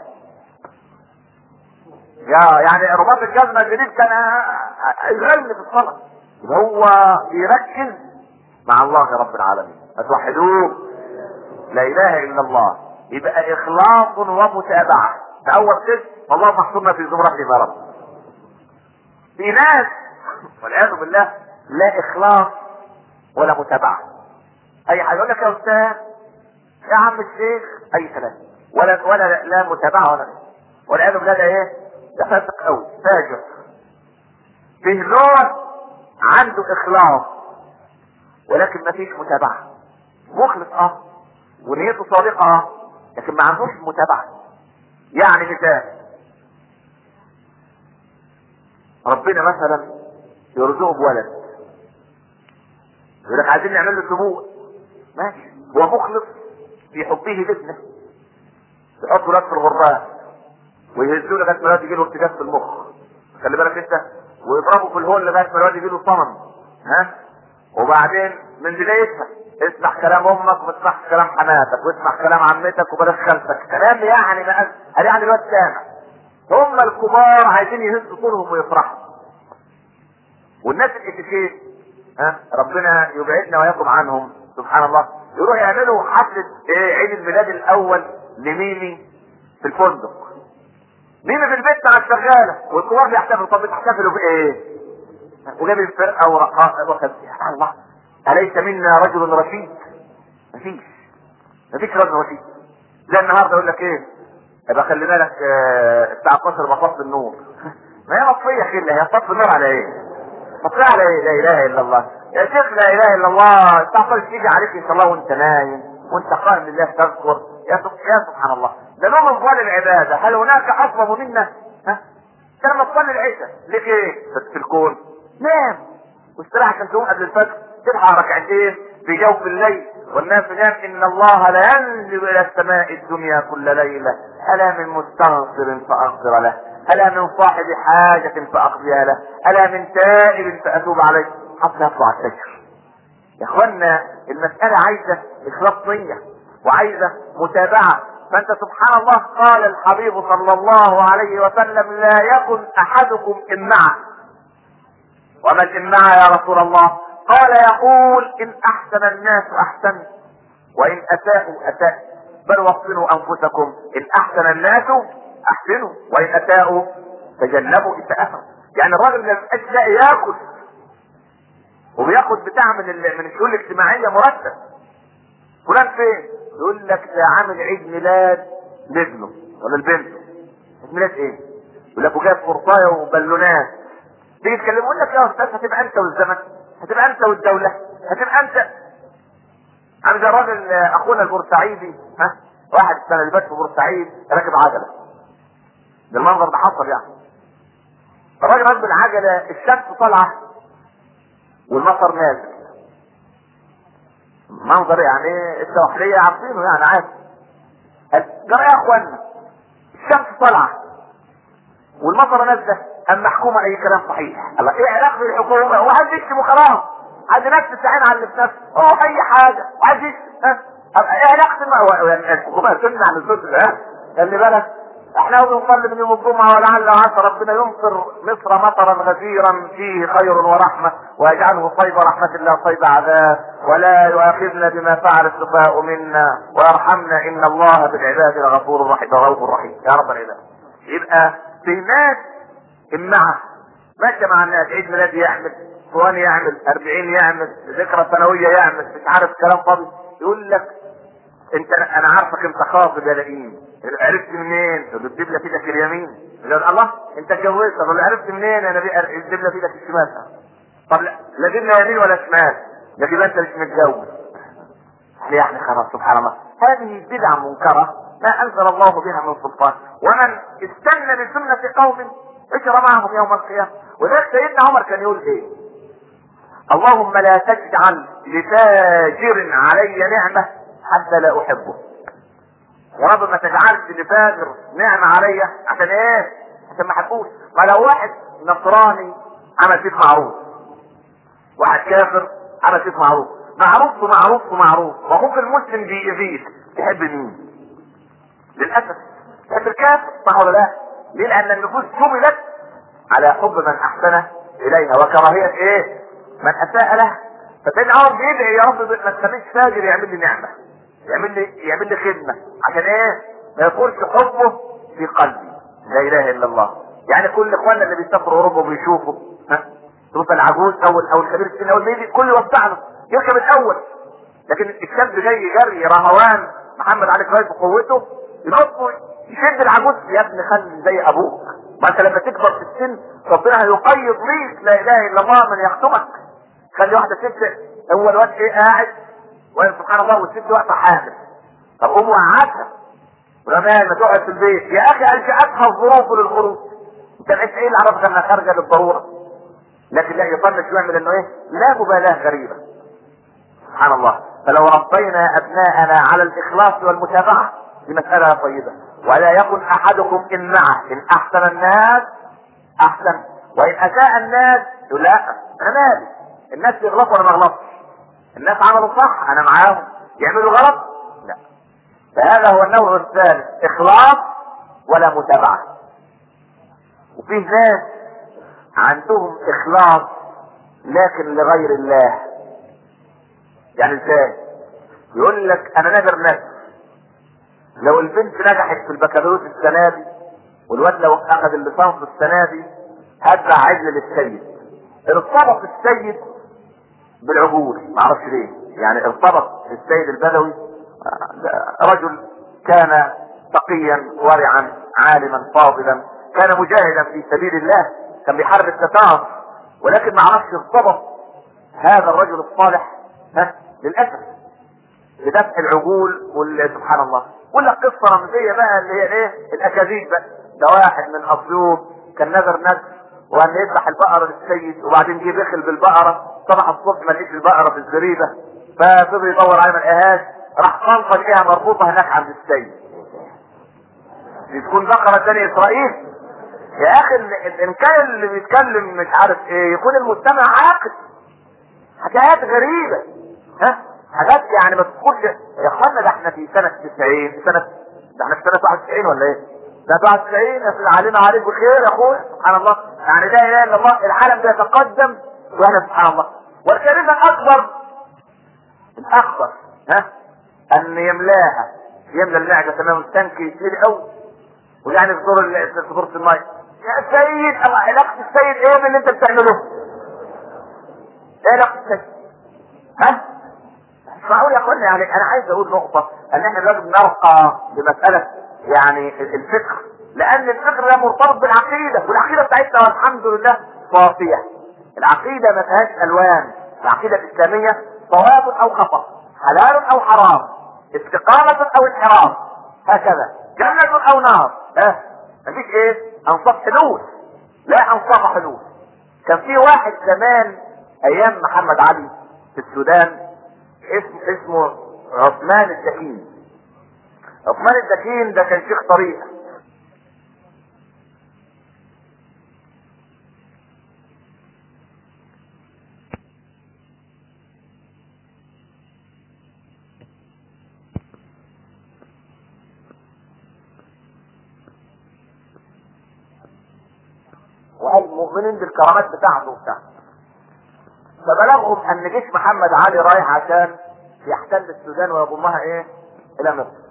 يا يعني رباط الجزمه الجديد كان يشغلني في الصلاه. هو يركز مع الله رب العالمين. اتوحدوه لا اله الا الله. يبقى اخلاص ومتابعه. فاول قسم اللهم احصرنا في زمرتهم يا رب. في ناس والعياذ بالله لا اخلاص ولا متابعه. اي حاجه يقول لك يا استاذ يا عم الشيخ اي كلام ولا ولا لا متابعه ولا والعياذ بالله ده ايه؟ ده فاسق قوي فاجر. فيه نوع عنده اخلاص ولكن ما فيش متابعه. مخلص اه ونيته صادقه اه لكن ما عندوش متابعه. يعني مثال ربنا مثلا يرزقه بولد يقول لك عايزين نعمل له سمو ماشي. هو مخلص في حبه لابنه يحطوا لك في الغربان ويهزوا لغايه ما الواد يجي له ارتجاج في المخ خلي بالك انت ويضربوا في الهول لغايه ما الواد يجي له صمم ها. وبعدين من بدايتها اسمع كلام امك وما تسمعش كلام حماتك واسمع كلام عمتك وبلاش خالتك كلام يعني بقى هل يعني الواد سامع. هم الكبار عايزين يهزوا طولهم ويفرحوا والناس الاتيكيت ها ربنا يبعدنا ويقم عنهم سبحان الله يروح يعملوا حفله ايه عيد الميلاد الاول لميمي في الفندق. ميمي في البيت مع الشغاله والكبار بيحتفلوا. طب بتحتفلوا بايه؟ وجاب الفرقه ورقاء وخد سبحان الله اليس منا رجل رشيد؟ مفيش مفيش رجل رشيد. زي النهارده يقول لك ايه؟ يبقى خلي بالك اه الساعه اتناشر بطفي النور. ما هي مطفيه خله هي تطفي النور على ايه؟ مطفيه على ايه؟ لا اله الا الله يا شيخ لا اله الا الله. الساعه تيجي عليك ان شاء الله وانت نايم وانت قائم لله تذكر يا يا سبحان الله. ده نوم افضل العباده. هل هناك اطلب منا؟ ها؟ لما تصلي العشاء ليك ايه؟ في الكون نام واستراحه عشان تقوم قبل الفجر تلحق ركعتين في جوف الليل والناس نام. ان الله لا ينزل الى السماء الدنيا كل ليله الا من مستغفر فاغفر له الا من صاحب حاجه فاقضيها له الا من تائب فاتوب عليه حتى يطلع الفجر. يا اخوانا المساله عايزه اخلاص نيه وعايزه متابعه. فانت سبحان الله قال الحبيب صلى الله عليه وسلم لا يكن احدكم امعه. وما الامعه يا رسول الله؟ قال يقول ان احسن الناس احسنوا وان اساءوا اساءوا بل وصنوا انفسكم ان احسن الناس احسنوا وان اساءوا تجنبوا اساءتهم. يعني الراجل ما بيبقاش لاقي ياكل وبياخد بتاع من ال... من الشؤون الاجتماعيه مرتب. فلان فين؟ يقول لك ده عامل عيد ميلاد لابنه ولا لبنته. عيد ميلاد ايه؟ يقول لك وجايب قرطايه وبالونات. تيجي تكلمه يقول لك يا استاذ هتبقى انت والزمن، هتبقى انت والدوله، هتبقى انت. عامل زي الراجل اخونا البورسعيدي، ها؟ واحد السنه اللي فاتت في بورسعيد راكب عجله. ده المنظر ده حصل يعني. الراجل راكب العجله، الشمس طالعه والمطر نازل. منظر يعني السواحليه عارفينه يعني عادي. جرى يا اخوانا الشمس طالعه والمطر نازله، اما حكومه اي كلام صحيح. الله ايه علاقه بالحكومه؟ هو عايز يشتم وخلاص، عايز نفس تستعين على اللي في نفسه، هو اي حاجه عايز يشتم. ها ايه علاقه الحكومه تمنع من الصوت ده؟ خلي بالك احنا بنصلي من يوم الجمعه ولعل عسى ربنا يمطر مصر مطرا غزيرا فيه خير ورحمه ويجعله صيد رحمه الله صيد عذاب، ولا يؤاخذنا بما فعل السفهاء منا ويرحمنا ان الله بالعباد لغفور رحيم رؤوف رحيم يا رب العباد. يبقى في ناس امعه ماشيه مع الناس، عيد ميلاد يعمل، صوان يعمل، أربعين يعمل، ذكرى سنويه يعمل، مش عارف كلام فاضي. يقول لك انت انا عارفك انت خاطب يا لئيم، عرفت منين؟ بتجيب لك ايدك اليمين. يقول الله انت اتجوزت، طب عرفت منين؟ انا بجيب لك ايدك الشمال. طب لا لا جبنا يمين ولا شمال، ده كده انت مش متجوز. يعني خلاص سبحان الله، هذه بدعه منكره ما انزل الله بها من سلطان، ومن استنى بسنه قوم اجرى معهم يوم القيامه. وذلك سيدنا عمر كان يقول ايه؟ اللهم لا تجعل لفاجر علي نعمه حتى لا احبه. يا رب ما تجعلش لفاجر نعمه عليا عشان ايه؟ عشان ما احبوش. ما لو واحد نصراني عمل فيك معروف، واحد كافر عمل فيك معروف، معروف ومعروف ومعروف، واخوك المسلم بيأذيك، تحب مين؟ للاسف تحب الكافر، صح ولا لا؟ ليه؟ لان النفوس جبلت على حب من احسن اليها وكراهيه ايه؟ من اساء له. فسيدنا عمر بيدعي يا رب ما تخليش فاجر يعمل لي نعمه، يعمل لي يعمل لي خدمه، عشان ايه؟ ما يكونش حبه في قلبي. لا اله الا الله. يعني كل اخواننا اللي بيسافروا اوروبا وبيشوفوا ها تشوف العجوز او او الكبير السن او البيبي كل يوسع له يركب الاول، لكن الشاب جاي جري رهوان محمد علي كويس بقوته ينط يشد العجوز. يا ابني خلي زي ابوك، ما انت لما تكبر في السن ربنا هيقيض ليك لا اله الا الله من يخدمك. خلي واحده ست هو الواد ايه قاعد سبحان الله والست واقفه حامل، طب قوم وقعدها وكمان ما تقعد في البيت. يا اخي الجاتها الظروف للخروج، انت عايز ايه اللي عرفك انها خارجه للضروره؟ لكن لا يطنش ويعمل انه ايه؟ لا مبالاه غريبه. سبحان الله. فلو ربينا ابناءنا على الاخلاص والمتابعه دي مساله طيبه. ولا يكن احدكم ان معه ان احسن الناس احسن وان اساء الناس يقول لا انا مالي، الناس يغلطوا وانا ما اغلطش، الناس عملوا صح انا معاهم، يعملوا غلط لا. فهذا هو النوع الثالث، اخلاص ولا متابعه. وفيه ناس عندهم اخلاص لكن لغير الله. يعني ازاي؟ يقول لك انا نذر نذر، لو البنت نجحت في البكالوريوس السنه دي والواد لو اخذ الليسانس السنه دي هدفع عجل للسيد. ارتبط السيد بالعجول معرفش ليه، يعني ارتبط السيد البدوي رجل كان تقيا ورعا عالما فاضلا، كان مجاهدا في سبيل الله، كان بيحارب التتار، ولكن معرفش ارتبط هذا الرجل الصالح ها للاسف بدفع العجول. سبحان الله. قول لك قصه رمزيه بقى اللي هي ايه؟ الاكاذيب بقى. ده واحد من اسيوط كان نذر نذر وان يذبح البقره للسيد، وبعدين جه دخل بالبقره، صبح الصبح ما لقيش البقره في الزريبه، ففضل يدور عليها ما لقاهاش، راح طنطا لقيها مربوطه هناك عند السيد. دي تكون بقره بني اسرائيل يا اخي. ان كان اللي بيتكلم مش عارف ايه يكون المستمع عاقل. حاجات غريبه ها، حاجات يعني ما تدخلش يا اخوانا. ده احنا في سنه تسعين، سنه ده احنا في سنه واحد وتسعين ولا ايه؟ ده واحد وتسعين علينا عليك بخير يا اخويا. سبحان الله. يعني لا اله الا الله، العالم بيتقدم واحنا سبحان الله. والكارثه الاكبر الاخطر ها ان يملاها، يملى المعده تمام التانك يشيل قوي، ويعني في دور في دورة الماء يا سيد، الله علاقة السيد ايه اللي انت بتعمله؟ ايه علاقة السيد؟ ها؟ مش معقول يا اخوانا. يعني انا عايز اقول نقطة، ان احنا لازم نرقى بمسألة يعني الفكر، لان الفكر ده مرتبط بالعقيدة، والعقيدة بتاعتنا والحمد لله صافية. العقيدة ما فيهاش الوان. العقيدة الاسلامية صواب او خطأ، حلال او حرام، استقامة او انحراف، هكذا، جنة او نار. اه مفيش ايه انصاف حلول، لا انصاف حلول. كان في واحد زمان ايام محمد علي في السودان اسم اسمه عثمان الدكين. عثمان الدكين ده كان شيخ طريقة. وقال مؤمنين بالكرامات بتاعته وبتاع. فبلغهم ان جيش محمد علي رايح عشان يحتل السودان ويضمها ايه الى مصر.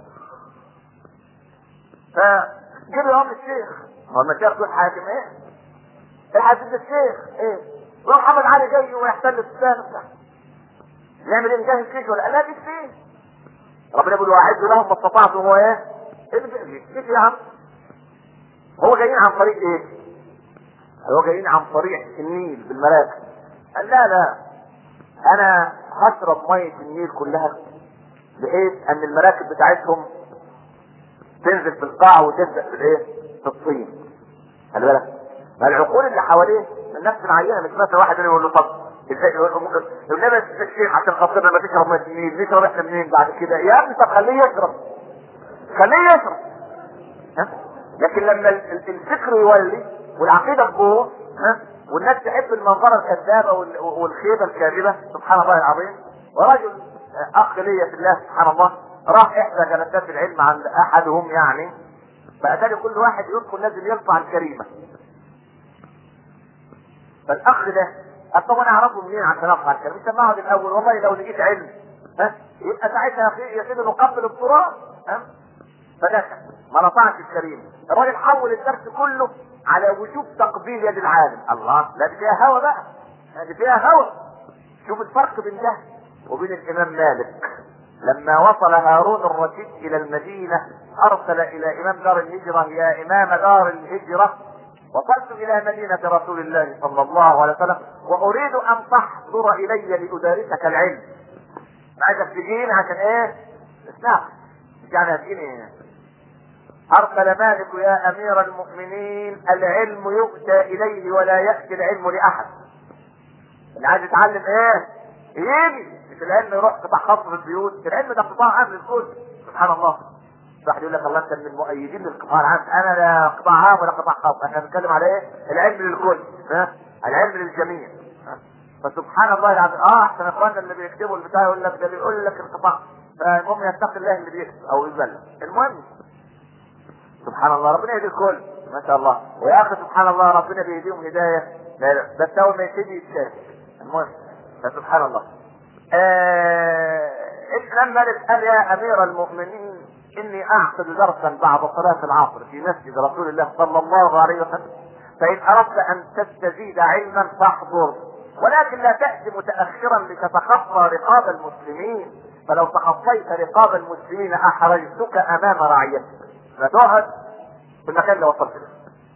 فجيبوا يوم الشيخ، هو المشايخ دول حاكم ايه؟ الحاكم الشيخ ايه؟ ومحمد علي جاي ويحتل السودان وبتاع. نعمل ايه؟ نجهز جيش ولا لا؟ جيش فيه. ربنا يقول واعدوا لهم ما استطعتم. هو ايه؟ جيش يا عم. هو جايين عن طريق ايه؟ هو جايين عن طريق النيل بالمراكب. قال لا لا، انا هشرب مية النيل كلها بحيث ان المراكب بتاعتهم تنزل في القاع وتبدأ في الايه؟ في الطين. خلي بالك، ما العقول اللي حواليه من نفس العينة. مش مثلا واحد يقول له طب ازاي يقول له الشيخ عشان خاطرنا ما تشرب مية النيل، نشرب احنا منين بعد كده؟ يا ابني طب خليه يشرب، خليه يشرب. ها؟ لكن لما الفكر يولي والعقيدة تبوظ، ها؟ والناس تحب المنظرة الكذابة والخيبة الكاذبة، سبحان الله العظيم. ورجل اخ لي في الله سبحان الله راح احدى جلسات العلم عند احدهم يعني، فاتاني كل واحد يدخل لازم يرفع الكريمة. فالاخ ده قال طب انا اعرفه منين عشان ارفع الكريمة؟ سمعه الاول، والله لو لقيت علم ها يبقى ساعتها يا سيدي نقبل التراب. ها فدخل ما رفعش الكريمة. الراجل حول الدرس كله على وجوب تقبيل يد العالم. الله، لا دي فيها هوا بقى، دي فيها هوا. شوف الفرق بين ده وبين الامام مالك. لما وصل هارون الرشيد الى المدينة ارسل الى امام دار الهجرة: يا امام دار الهجرة، وصلت الى مدينة رسول الله صلى الله عليه وسلم واريد ان تحضر الي لادارسك العلم. عايزك تجيني عشان ايه؟ اسمع، يعني هتجيني. ارسل مالك: يا امير المؤمنين، العلم يؤتى اليه ولا يأتي العلم لاحد. اللي عايز يتعلم ايه؟ يجي. مش العلم يروح قطاع خاص في البيوت، العلم ده قطاع عام للكل. سبحان الله. واحد يقول لك الله انت من المؤيدين للقطاع العام. انا لا قطاع عام ولا قطاع خاص، احنا بنتكلم على ايه؟ العلم للكل، ها؟ العلم للجميع. فسبحان الله العظيم. اه احسن اخواننا اللي بيكتبوا البتاع يقول لك ده بيقول لك القطاع، فالمهم يتقي الله اللي بيكتب او يبلغ. المهم سبحان الله ربنا يهدي الكل ما شاء الله. ويا اخي سبحان الله ربنا بيهديهم هدايه بس اول ما يبتدي يتشاف. المهم فسبحان الله. آه الامام مالك قال: يا امير المؤمنين، اني اعقد درسا بعد صلاه العصر في مسجد رسول الله صلى الله عليه وسلم، فان اردت ان تستزيد علما فاحضر، ولكن لا تاتي متاخرا لتتخطى رقاب المسلمين، فلو تخطيت رقاب المسلمين احرجتك امام رعيتك. فتقعد في المكان اللي وصلت له.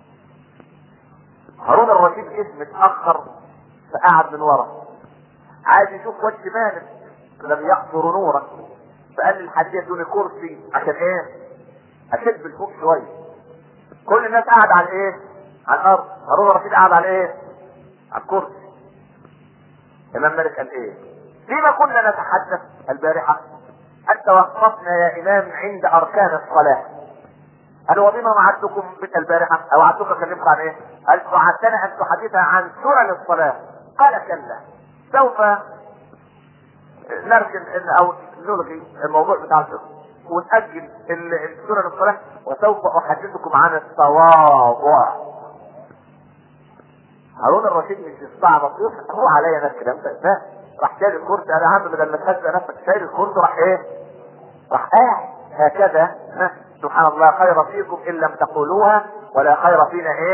هارون الرشيد اسم اتاخر فقعد من ورا عايز يشوف وجه مالك لم يحضر نورك، فقال للحاج ادوني كرسي عشان ايه؟ اشد بالفوق شويه. كل الناس قاعد على ايه؟ على الارض. هارون الرشيد قاعد على ايه؟ على الكرسي. الامام مالك قال ايه؟ فيما كنا نتحدث البارحه حتى وقفنا يا امام عند اركان الصلاه. قال: وبما وعدتكم بك البارحه او وعدتك اكلمكم عن ايه؟ قال: وعدتنا ان تحدث عن سنن الصلاه. قال: كلا، سوف نركن او نلغي الموضوع بتاع الفقه ونأجل سنن الصلاه وسوف احدثكم عن التواضع. هارون الرشيد مش يستعبط هو عليا ناس كده انت راح شايل الكرسي. انا عم بدل ما تهزأ نفسك شايل الكرسي راح ايه؟ راح قاعد هكذا. سبحان الله. خير فيكم ان لم تقولوها ولا خير فينا ايه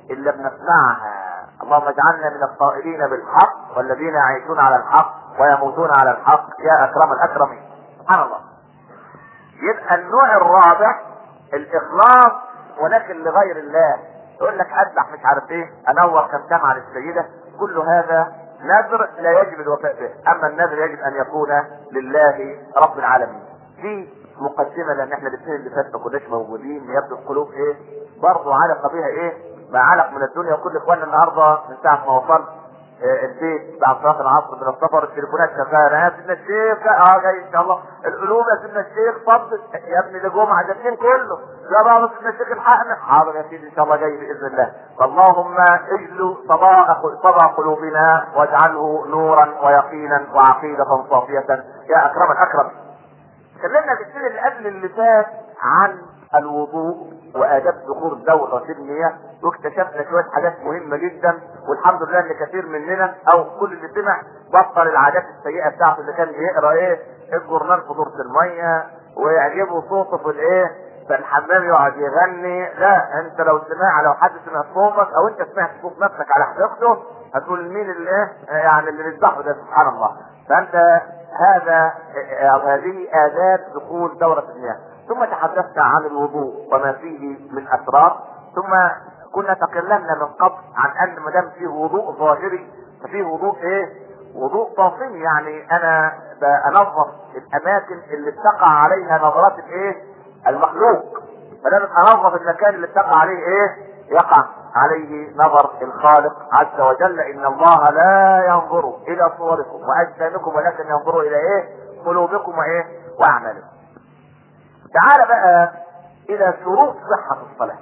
الا بنسمعها. اللهم اجعلنا من القائلين بالحق والذين يعيشون على الحق ويموتون على الحق يا اكرم الاكرمين. سبحان الله. يبقى النوع الرابع الاخلاص ولكن لغير الله. يقول لك اذبح مش عارف ايه، انور كم كم على السيده، كل هذا نذر لا يجب الوفاء به. اما النذر يجب ان يكون لله رب العالمين. دي مقدمه لان احنا الاثنين اللي فات ما كناش موجودين، يبدو القلوب ايه برضه علق بها ايه ما علق من الدنيا. وكل اخواننا النهارده من ساعه ما وصلت آه البيت بعد صلاه العصر من السفر التليفونات شغاله، يا سيدنا الشيخ اه جاي ان شاء الله القلوب، يا سيدنا الشيخ فضل يا ابني ده جمعه ده الاثنين كله، يا بابا سيدنا الشيخ الحقنا، حاضر يا سيدي ان شاء الله جاي باذن الله. فاللهم اجلوا صدى قلوبنا واجعله نورا ويقينا وعقيده صافيه يا اكرم الاكرم. اتكلمنا في السنه اللي قبل اللي فات عن الوضوء واداب دخول دوره المياه، واكتشفنا شويه حاجات مهمه جدا، والحمد لله ان كثير مننا او كل اللي سمع بطل العادات السيئه بتاعته اللي كان بيقرا ايه الجورنال في دورة الميه ويعجبه صوته في الايه في الحمام يقعد يغني. لا، انت لو سمع لو حد سمع صوتك او انت سمعت صوت نفسك على حقيقته هتقول مين اللي ايه يعني اللي نذبحه ده، سبحان الله. فانت هذا هذه آداب دخول دورة المياه. ثم تحدثنا عن الوضوء وما فيه من اسرار، ثم كنا تكلمنا من قبل عن ان ما دام فيه وضوء ظاهري ففيه وضوء ايه وضوء باطني، يعني انا بنظف الاماكن اللي بتقع عليها نظرات الايه المخلوق، فلازم انظف المكان اللي بتقع عليه ايه يقع عليه نظر الخالق عز وجل. ان الله لا ينظر الى صوركم واجسامكم ولكن ينظر الى ايه قلوبكم وايه واعمالكم. تعال بقى الى شروط صحة الصلاة.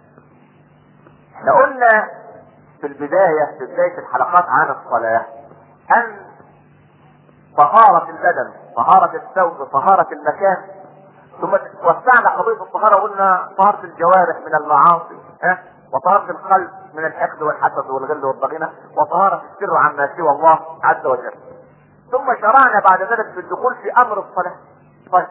احنا قلنا في البداية في بداية الحلقات عن الصلاة ان طهارة البدن، طهارة الثوب، طهارة المكان، ثم وسعنا قضية الطهارة وقلنا طهارة الجوارح من المعاصي، ها، وطهارة القلب من الحقد والحسد والغل والضغينة، وطهارة السر عما سوى الله عز وجل. ثم شرعنا بعد ذلك في الدخول في امر الصلاة. طيب،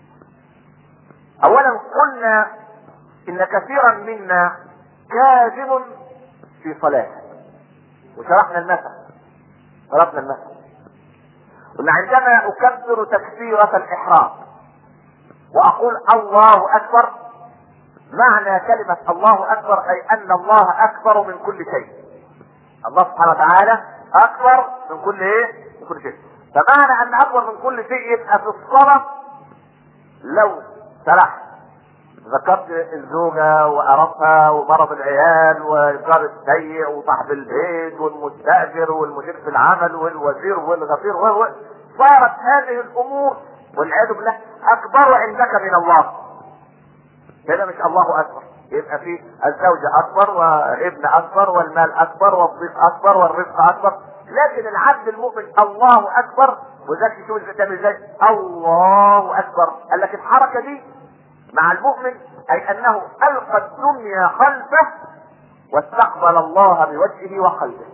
اولا قلنا ان كثيرا منا كاذب في صلاته، وشرحنا المثل ضربنا المثل قلنا عندما اكبر تكبيرة الاحرام واقول الله اكبر، معنى كلمة الله اكبر اي ان الله اكبر من كل شيء. الله سبحانه وتعالى اكبر من كل ايه من كل شيء. فمعنى ان اكبر من كل شيء يبقى في الصلاة لو سرحت ذكرت الزوجة وقرفها ومرض العيال والجار السيء وصاحب البيت والمستأجر والمدير في العمل والوزير والغفير و صارت هذه الامور والعياذ بالله اكبر عندك من الله، كده مش الله اكبر. يبقى في الزوجة اكبر وابن اكبر والمال اكبر والضيف اكبر والرزق اكبر، لكن العبد المؤمن الله اكبر. وذلك شو تعمل ازاي الله اكبر؟ قال لك الحركة دي مع المؤمن اي انه القى الدنيا خلفه واستقبل الله بوجهه وقلبه،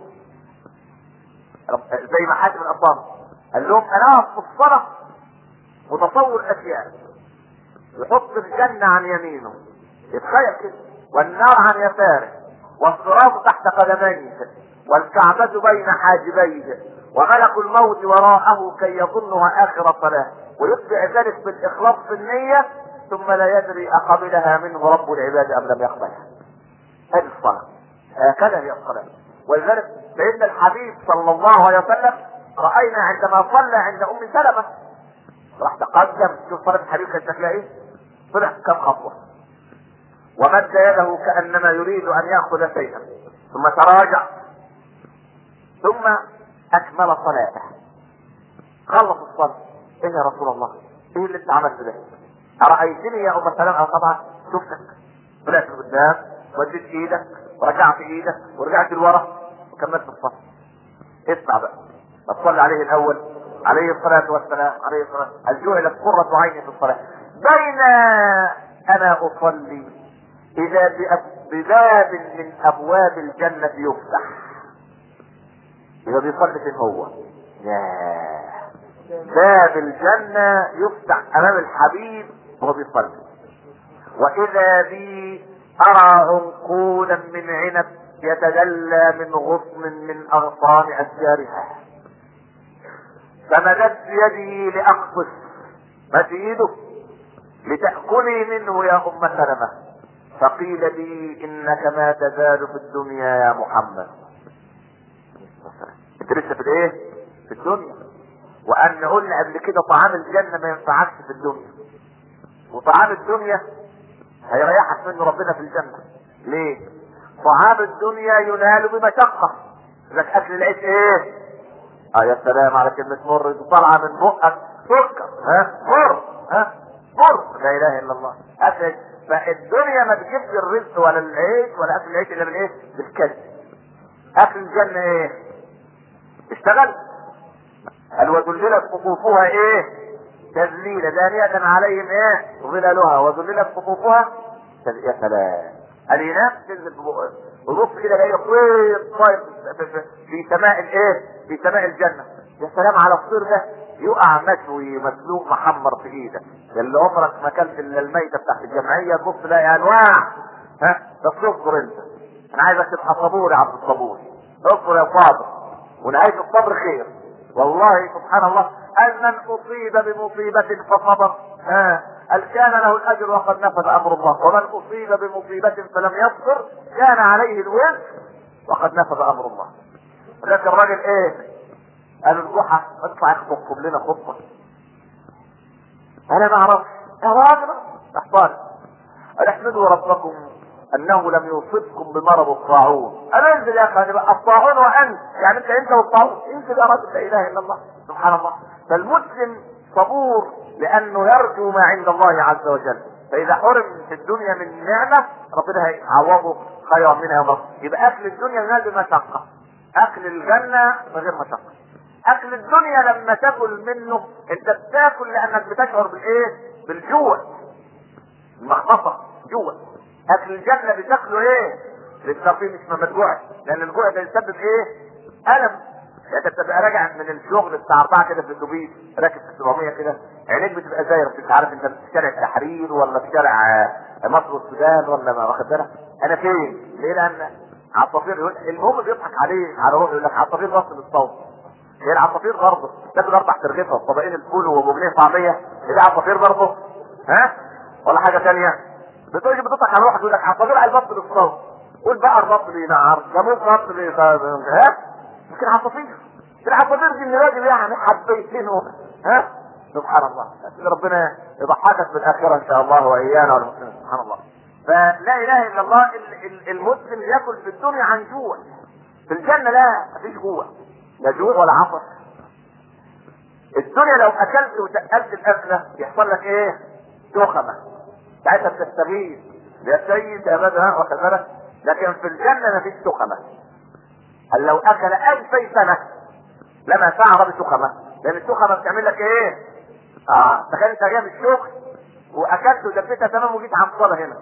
زي ما حاتم الاصام قال لهم انا في الصلاه متصور اشياء، يحط الجنه عن يمينه يتخيل كده والنار عن يساره والصراط تحت قدميه والكعبه بين حاجبيه وملك الموت وراءه كي يظنها اخر صلاه، ويتبع ذلك بالاخلاص في النيه ثم لا يدري اقبلها منه رب العباد ام لم يقبلها. هذه الصلاه، هكذا هي الصلاه. ولذلك سيدنا الحبيب صلى الله عليه وسلم راينا عندما صلى عند ام سلمه راح تقدم، شوف صلاه الحبيب كانت شكلها ايه، طلع كم خطوه ومد يده كانما يريد ان ياخذ شيئا ثم تراجع ثم اكمل صلاته. خلص الصلاه، ايه يا رسول الله ايه اللي انت عملته ده؟ أرأيتني يا أم سلمة؟ طبعا شفتك، طلعت لقدام وديت ايدك ورجعت ايدك ورجعت لورا وكملت الصلاة. اسمع بقى، صلى عليه الأول عليه الصلاة والسلام عليه الصلاة والسلام جعلت قرة عيني في الصلاة بين أنا أصلي إذا بباب من أبواب الجنة يفتح. إذا بيصلي فين هو؟ ياه، باب الجنة يفتح امام الحبيب وهو بيصلي. واذا بي ارى عنقولا من عنب يتدلى من غصن من اغصان اشجارها، فمددت يدي لاقفص ما في ايده لتأكلي منه يا ام سلمة، فقيل لي انك ما تزال في الدنيا يا محمد. انت لسه في الايه؟ في الدنيا. وان قلنا قبل كده طعام الجنة ما ينفعكش في الدنيا، وطعام الدنيا هيريحك منه ربنا في الجنة. ليه؟ طعام الدنيا ينال بمشقة. لك اكل العيش ايه؟ اه يا سلام على كلمة مر طالعة من بقك سكر، ها مر، ها مر، لا اله الا الله. اكل فالدنيا ما تجيبش الرزق ولا العيش ولا اكل العيش الا بالايه؟ بالكذب. اكل الجنة ايه؟ اشتغل. قال وذللت قطوفها ايه؟ تذليلا دانية عليهم ايه؟ ظلالها وذللت قطوفها تذليلا. يا سلام. قال ينام تنزل ببص كده جاي طير طير في سماء الايه؟ في سماء الجنة. يا سلام على الطير ده، يقع مشوي مسلوق محمر في ايدك. اللي عمرك ما اكلت الا الميتة بتاعت الجمعية تبص تلاقي انواع. ها بس اصبر انت، انا عايزك تبقى صبور يا عبد الصبور، اصبر يا صابر، ونهاية الصبر خير. والله سبحان الله، ان من اصيب بمصيبة فصبر ها قال كان له الاجر وقد نفذ امر الله، ومن اصيب بمصيبة فلم يصبر كان عليه الوزر وقد نفذ امر الله. لكن الراجل ايه؟ قال الجحا اطلع اخطب لنا خطبة. انا ما اعرفش يا راجل احضر. قال احمدوا ربكم انه لم يصبكم بمرض الطاعون. انا انزل يا اخي بقى الطاعون وانت، يعني انت انت والطاعون، انزل يا راجل، لا اله الا الله سبحان الله. فالمسلم صبور لانه يرجو ما عند الله عز وجل، فاذا حرم في الدنيا من نعمة ربنا هيعوضه خيرا منها يوم القيامة. يبقى اكل الدنيا ينال بمشقة، اكل الجنة من غير مشقة. اكل الدنيا لما تاكل منه انت بتاكل لانك بتشعر بالايه؟ بالجوع، المخمصة جوع. اكل الجنة بتاكله ايه؟ للترفيه مش ما مجوعش، لان الجوع ده يسبب ايه؟ الم. يعني انت بتبقى راجع من الشغل بتاع اربعة كده في الاتوبيس راكب في سبعمية كده، عينيك بتبقى زايره، مش عارف انت في شارع التحرير ولا في شارع مصر والسودان ولا ما واخد بالك انا فين؟ ليه؟ لان عصافير يقول المهم بيضحك عليه على روحه، يقول لك عصافير وصل الصوت. هي العصافير برضه تاكل اربع ترغيفه وطبقين الفول وبجنيه طعميه، هي عصافير برضه ها؟ ولا حاجه ثانيه؟ بتقولي بتضحك على روحك، يقول لك عصافير على البط بالصوت. قول بقى البط بينعر، جاموس بط بينعر، ها؟ لكن عصافير، العصافير دي اللي راجل يعني حبيتين ها؟ سبحان الله. ربنا يضحكك بالاخره ان شاء الله وايانا والمسلمين. سبحان الله. فلا اله الا الله. المسلم ياكل في الدنيا عن جوع، في الجنه لا مفيش جوع، لا جوع ولا عطش. الدنيا لو اكلت وتقلت الاكله يحصل لك ايه؟ تخمه، ساعتها بتستغيث يا سيد يا بدر واخد بالك. لكن في الجنه مفيش تخمه. قال لو اكل الفي سنه لما فعل بتخمه، لان التخمه بتعمل لك ايه؟ اه تخيل انت جاي من الشغل واكلت ودبيتها تمام وجيت على الصلاه هنا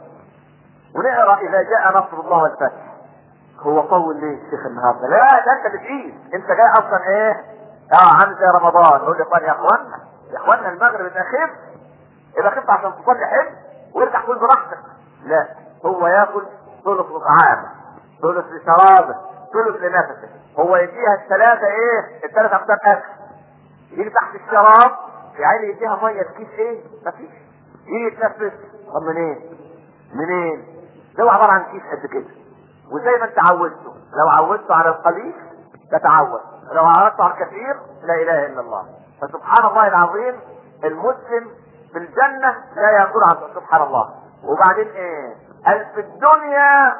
ونقرا اذا جاء نصر الله والفتح. هو طول ليه الشيخ النهارده؟ لا ده انت بتقيس، انت جاي اصلا ايه؟ اه عامل زي رمضان. نقول لك يا اخوانا يا اخوانا المغرب اذا خف اذا خف عشان تصلي حج وارجع كل براحتك. لا، هو ياكل ثلث لطعامه، ثلث لشرابه، ثلث لنفسه. هو يديها الثلاثه ايه؟ الثلاثه اقسام اكل. يجي تحت الشراب يا عيني يديها ميه تكيس ايه؟ مفيش. يجي يتنفس، طب منين؟ منين؟ ده هو عباره عن كيس قد كده. وزي ما انت عودته، لو عودته على القليل تتعود، لو عودته على الكثير لا اله الا الله. فسبحان الله العظيم المسلم في الجنة لا يأكل عن سبحان الله. وبعدين ايه؟ قال في الدنيا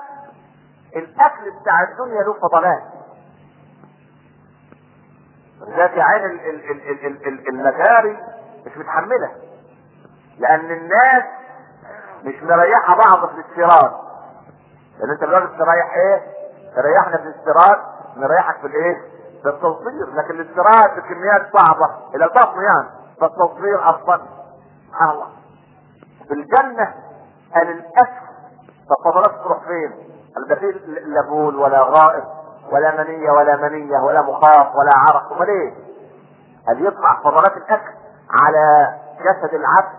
الاكل بتاع الدنيا له فضلات. ذات عين المجاري مش متحملة، لان الناس مش مريحة بعض في الاستيراد. لان انت الراجل تريح ايه؟ تريحنا في الاستيراد نريحك في الايه؟ في التصدير. لكن الاستيراد بكميات صعبة الى البطن يعني، فالتصدير افضل. سبحان الله. في الجنة قال الاكل فالفضلات تروح فين؟ قال ده فيه لا بول ولا غائط ولا منية ولا منية ولا مخاط ولا عرق. امال ايه؟ قال يطلع فضلات الاكل على جسد العبد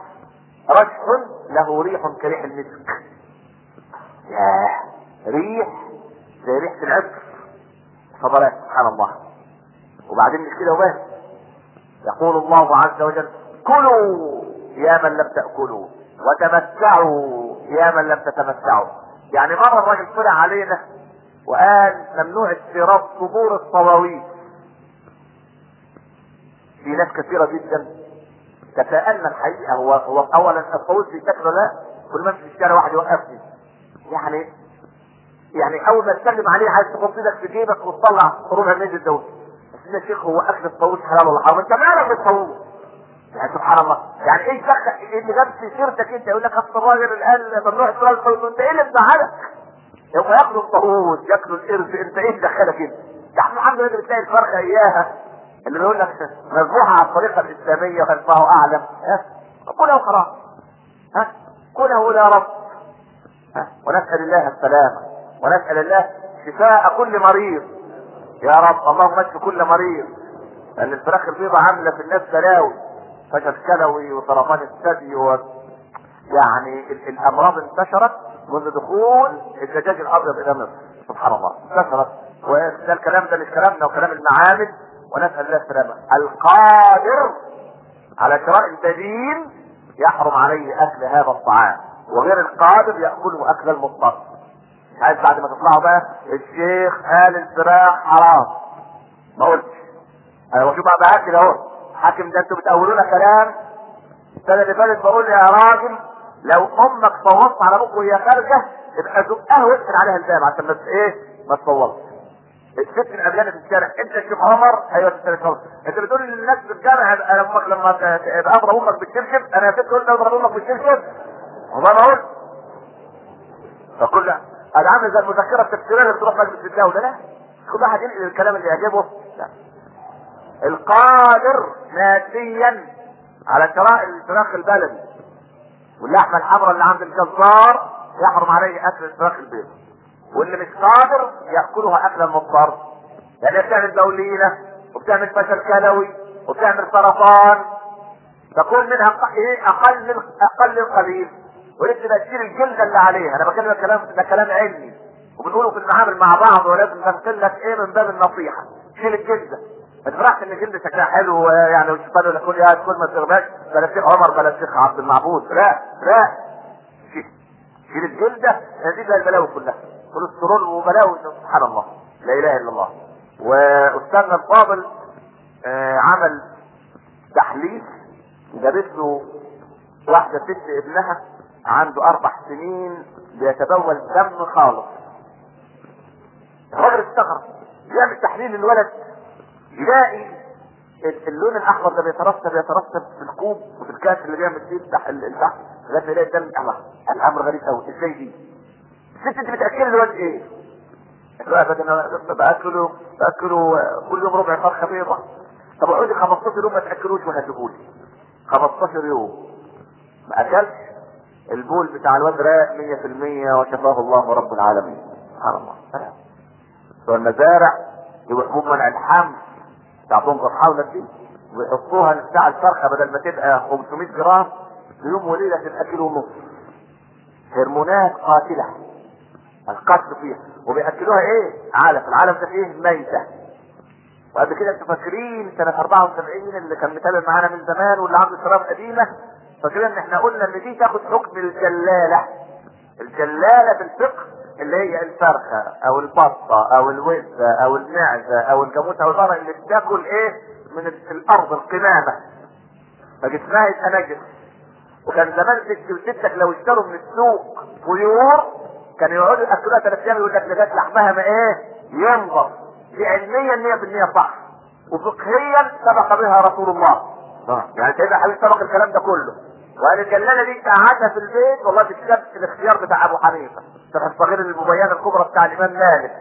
رشح له ريح كريح المسك. ياه، ريح زي ريحة العطر فضلات سبحان الله. وبعدين مش كده وبس، يقول الله عز وجل كلوا يا من لم تأكلوا وتمتعوا يا من لم تتمتعوا. يعني مرة الراجل طلع علينا وقال ممنوع استيراد صدور الطواويس. في ناس كثيرة جدا تساءلنا الحقيقة هو هو اولا الطاووس بيتاكل ولا لا؟ كل ما امشي في الشارع واحد يوقفني، يعني يعني اول ما تسلم عليه عايز تحط ايدك في جيبك وتطلع ربع ميز الدولة. بس يا شيخ هو اكل الطاووس حلال ولا حرام؟ انت مالك بالطاووس؟ يعني سبحان الله، يعني ايه دخل ايه اللي جاب في سيرتك انت؟ يقول لك اصل الراجل الان ممنوع استيراد الطاووس، انت ايه اللي مزعلك؟ هم ياكلوا الطاووس ياكلوا القرد، انت ايه اللي دخلك انت؟ يا عم الحمد لله بتلاقي الفرخه اياها اللي بيقول لك مذبوحه على الطريقه الاسلاميه فالله اعلم، ها كلها وخلاص، ها كلها ولا رب، ها ونسال الله السلامه ونسال الله شفاء كل مريض يا رب. اللهم اشف كل مريض، لان الفراخ البيضاء عامله في الناس بلاوي، فشل كلوي وسرطان الثدي و... يعني ال- الامراض انتشرت منذ دخول الدجاج الابيض الى مصر سبحان الله، انتشرت. وده الكلام ده مش كلامنا وكلام المعامل، ونسال الله السلامه. القادر على شراء البديل يحرم عليه اكل هذا الطعام، وغير القادر ياكله اكل المضطر. مش عايز بعد ما تطلعوا بقى الشيخ قال الفراخ حرام، ما قلتش انا شوف بقى باكل اهو حاكم، ده انتوا بتقولونا كلام. السنه اللي فاتت بقول يا راجل لو امك صوتت على ابوك وهي خارجه ابقى زقها واقفل عليها الباب عشان بس ايه ما تصوتش. الست الابيانه في الشارع انت يا شيخ عمر، ايوه انت يا شيخ عمر، انت بتقول للناس في الجامع امك لما تبقى اضرب امك بالشبشب، انا يا ست قلت اضرب امك بالشبشب والله ما قلت. فكل هذا عامل زي المذكره التفسيريه اللي بتروح مجلس الدوله، لا كل واحد ينقل الكلام اللي يعجبه. لا القادر ماديا على شراء الفراخ البلدي واللحمه الحمراء اللي عند الجزار يحرم عليه اكل الفراخ البيضاء، واللي مش قادر ياكلها اكلا مضطر، يعني بتعمل بولينه وبتعمل فشل كلوي وبتعمل سرطان، تكون منها ايه اقل من اقل القليل، ولسه تشيل الجلده اللي عليها. انا بكلم الكلام ده كلام علمي وبنقوله في المعامل مع بعض، ولازم ننقل لك ايه من باب النصيحه. شيل الجلده، ما تفرحش ان الجلد شكلها حلو يعني والشيطان يقول لك يا كل ما تغباش بلا الشيخ عمر بلا الشيخ عبد المعبود، لا لا شيل شيل الجلده، دي زي البلاوي كلها كوليسترول وبلاوي سبحان الله لا اله الا الله. واستاذنا الفاضل آه عمل تحليل، جابت له واحده ست ابنها عنده اربع سنين بيتبول دم خالص. الراجل استغرب، يعمل تحليل الولد يلاقي اللون الاحمر ده بيترسب يترسب في الكوب وفي الكاس اللي بيعمل فيه التحت لغايه يلاقي الدم الاحمر. الامر غريب قوي، ازاي دي؟ الست انت بتاكل الولد ايه؟ ابدا انا باكله باكله كل يوم ربع فرخه بيضاء. طب اقعدي خمستاشر يوم ما تاكلوش وهتقولي خمستاشر يوم ما اكلش، البول بتاع الواد راق مية في المية وشفاه الله رب العالمين سبحان الله. والمزارع يوقفون منع الحمل تعطون الحولة دي ويحطوها بتاع الفرخه بدل ما تبقى خمسمية جرام ليوم وليله تبقى كيلو ونص. هرمونات قاتله القتل فيها، وبياكلوها ايه؟ علف، العلف ده فيه ميته. وقبل كده انتوا فاكرين سنه اربعة وسبعين اللي كان متابع معانا من زمان واللي عنده شراب قديمه، فاكرين ان احنا قلنا ان دي تاخد حكم الجلاله. الجلاله في الفقه اللي هي الفرخه او البطه او الوزه او المعزه او الجاموسه او البقره اللي بتاكل ايه من الارض القمامه فجسمها يبقى نجس. وكان زمان ستك لو اشتروا من السوق طيور كانوا يقعدوا ياكلوها ثلاث ايام يقول لك لغايه لحمها ما ايه ينضف. دي علميا مية في المية صح، وفقهيا سبق بها رسول الله. يعني سيدنا حبيب سبق الكلام ده كله، وقال الجلاله دي قعدها في البيت والله تكتب الاختيار بتاع ابو حنيفه شرح الصغير المبينه الكبرى بتاع الامام مالك،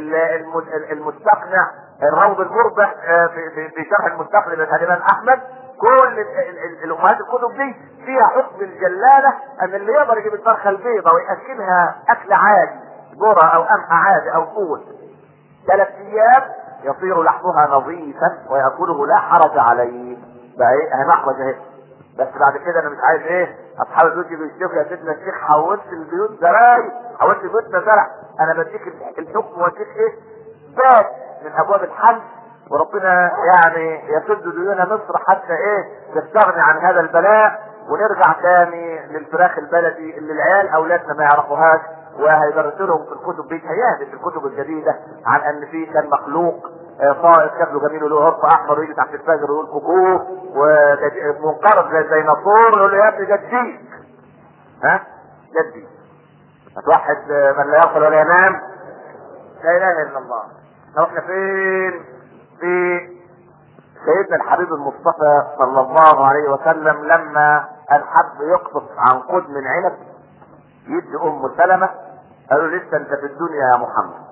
المستقنع الروض المربح في في في شرح المستقنع بتاع الامام احمد. كل الامهات الكتب دي فيها حكم الجلاله ان اللي يقدر يجيب الفرخه البيضاء وياكلها اكل عادي ذره او قمح عادي او فول ثلاث ايام يصير لحمها نظيفا وياكله لا حرج عليه. بقى ايه؟ اهي محرج اهي بس بعد كده انا مش عايز ايه اصحاب البيوت يجوا يشتكوا يا سيدنا الشيخ حولت البيوت زراير، حولت بيوتنا زرع. انا بديك الحكم واديك ايه باب من ابواب الحل، وربنا يعني يسد ديون مصر حتى ايه تستغني عن هذا البلاء، ونرجع تاني للفراخ البلدي اللي العيال اولادنا ما يعرفوهاش، وهيدرسوا لهم في الكتب بيتهيألي في الكتب الجديده عن ان في كان مخلوق طائر شكله جميل وله عرف احمر ويجي تحت الفجر ويقول كوكو، ومنقرض زي الديناصور يقول له يا ابني جديك، ها جدي هتوحد من لا يأكل ولا ينام. لا اله الا الله. لو احنا فين في سيدنا الحبيب المصطفى صلى الله عليه وسلم لما الحب يقصف عن قد من عنب يدي ام سلمة قالوا لسه انت في الدنيا يا محمد،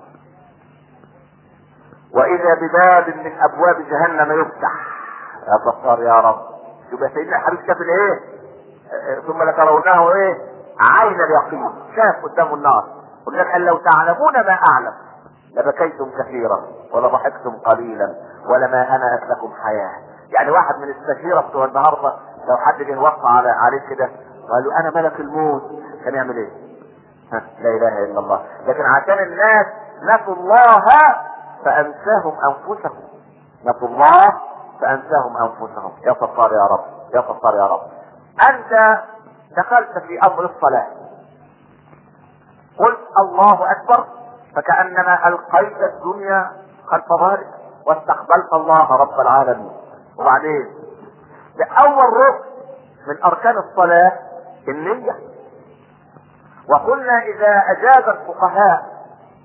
واذا بباب من ابواب جهنم يفتح. يا ستار يا رب. يبقى سيدنا الحبيب شاف الايه؟ ثم لترونه ايه؟ عين اليقين، شاف قدامه النار. قلت قال لو تعلمون ما اعلم لبكيتم كثيرا ولضحكتم قليلا ولما هنأت لكم حياه. يعني واحد من السفيرة بتوع النهارده لو حد جه وقع على عليه كده وقال له انا ملك الموت كان يعمل ايه؟ ها لا اله الا الله. لكن عشان الناس نسوا الله فانساهم انفسهم، نسوا الله فانساهم انفسهم. يا ستار يا رب، يا ستار يا رب. انت دخلت في امر الصلاة قلت الله اكبر فكأنما القيت الدنيا خلف ظهرك واستقبلت الله رب العالمين. وبعدين لأول ركن من اركان الصلاة النية، وقلنا اذا اجاز الفقهاء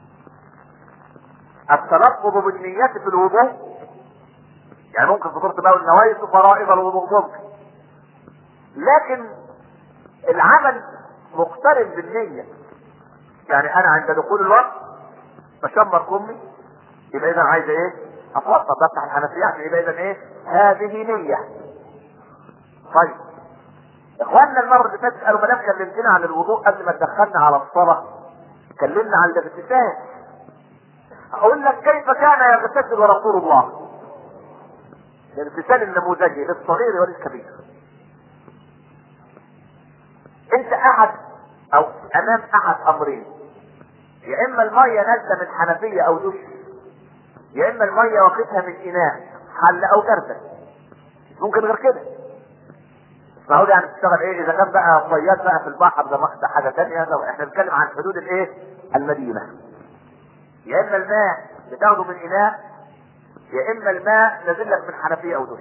التلفظ بالنية في الوضوء، يعني ممكن ذكرت بقى النوايا فرائض الوضوء ممكن، لكن العمل مقترن بالنية. يعني انا عند دخول الوقت بشمر كمي يبقى اذا عايز ايه؟ اتوضا بفتح الحنفية يبقى اذا ايه؟ هذه نية. طيب اخواننا المرة اللي فاتت قالوا ما دام كلمتنا عن الوضوء قبل ما تدخلنا على الصلاة كلمنا عن الاغتسال. اقول لك كيف كان يغتسل رسول الله؟ الاغتسال النموذجي للصغير وللكبير. انت احد او امام احد امرين، يا اما المية نازله من حنفية او دش، يا اما المية واخدها من اناء حل او كرفة. ممكن غير كده. فهو يعني تشتغل ايه اذا كان بقى صياد بقى في البحر ده ده حاجه ثانيه. لو احنا بنتكلم عن حدود الايه المدينه، يا اما الماء بتاخده من اناء يا اما الماء نازل لك من حنفيه او دش.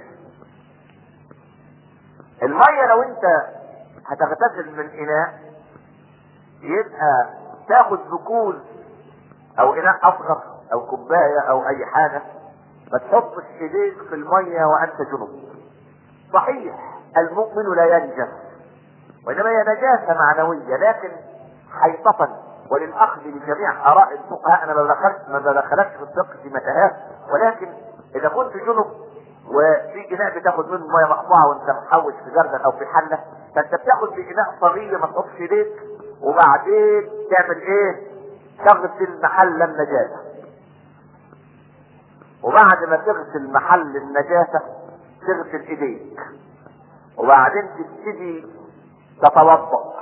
الميه لو انت هتغتسل من اناء يبقى تاخد بكوز او اناء اصغر او كوبايه او اي حاجه، ما تحطش ايديك في الميه وانت جنب. صحيح المؤمن لا ينجس وانما هي نجاسه معنويه، لكن حيطه وللاخذ بجميع اراء الفقهاء. انا ما بدخلت ما بدخلتش في الفقه في متاهات، ولكن اذا كنت جنب وفي اناء بتاخد منه ميه مقطوعه وانت محوش في جردل او في حله، فانت بتاخد في اناء صغير ما تحطش ايديك، وبعدين تعمل ايه؟ تغسل محل النجاسه. وبعد ما تغسل محل النجاسه تغسل ايديك، وبعدين تبتدي تتوضا.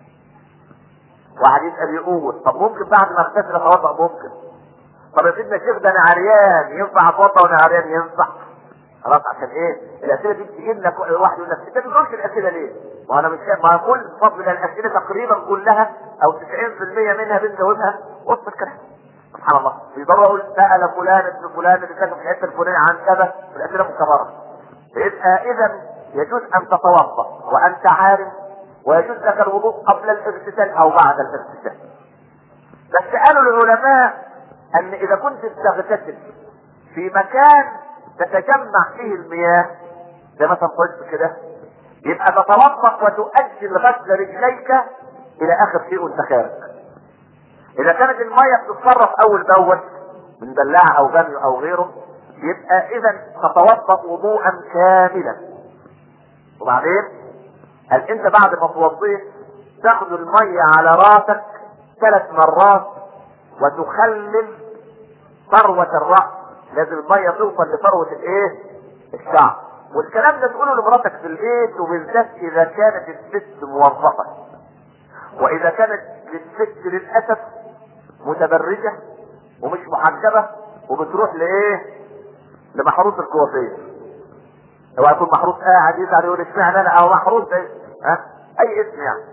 واحد يسال يقول طب ممكن بعد ما اغتسل اتوضا؟ ممكن. طب يا سيدنا الشيخ ده انا عريان ينفع اتوضا وانا عريان؟ ينفع. خلاص. عشان ايه؟ الاسئله دي بتجي لنا واحد يقول لك انت ما بتقولش الاسئله ليه؟ ما انا مش ما كل فضل الاسئله تقريبا كلها او تسعين بالمية منها بنجاوبها وسط الكلام. سبحان الله. بيضروا اقول سال فلان ابن فلان اللي كان في الحته الفلانيه عن كذا، الاسئله مكرره. يبقى اذا يجوز ان تتوضا وانت عارف، ويجوز لك الوضوء قبل الاغتسال او بعد الاغتسال. بس قالوا العلماء ان اذا كنت بتغتسل في مكان تتجمع فيه المياه زي مثلا قلت كده، يبقى تتوضا وتؤجل غسل رجليك الى اخر شيء وانت خارج. اذا كانت المياه بتتصرف اول باول من بلاعه او بانيو او غيره، يبقى اذا تتوضا وضوءا كاملا. وبعدين قال انت بعد ما توضيت تاخد المية على راسك ثلاث مرات وتخلل ثروة الرأس. لازم المية توصل لثروة الايه؟ الشعر. والكلام ده تقوله لمراتك في البيت، وبالذات اذا كانت الست موظفة، واذا كانت الست للاسف متبرجة ومش محجبة وبتروح لايه؟ لمحروس الكوافير. هو يكون محروس قاعد يزعل يقول اشمعنى انا او محروس ايه؟ ها؟ اي اسم يعني.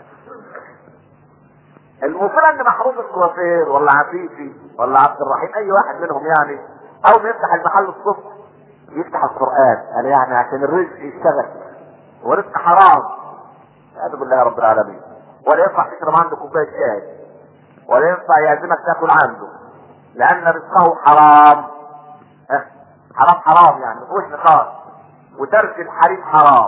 المفروض ان محروس الكوافير ولا عفيفي ولا عبد الرحيم اي واحد منهم يعني اول ما يفتح المحل الصبح يفتح القرآن، قال يعني عشان الرزق يشتغل، ورزق حرام هذا بالله رب العالمين. ولا ينفع تشرب عنده كوبايه شاي، ولا ينفع يعزمك تاكل عنده، لان رزقه حرام. اه حرام حرام يعني مفيهوش نقاش، وترك الحريم حرام.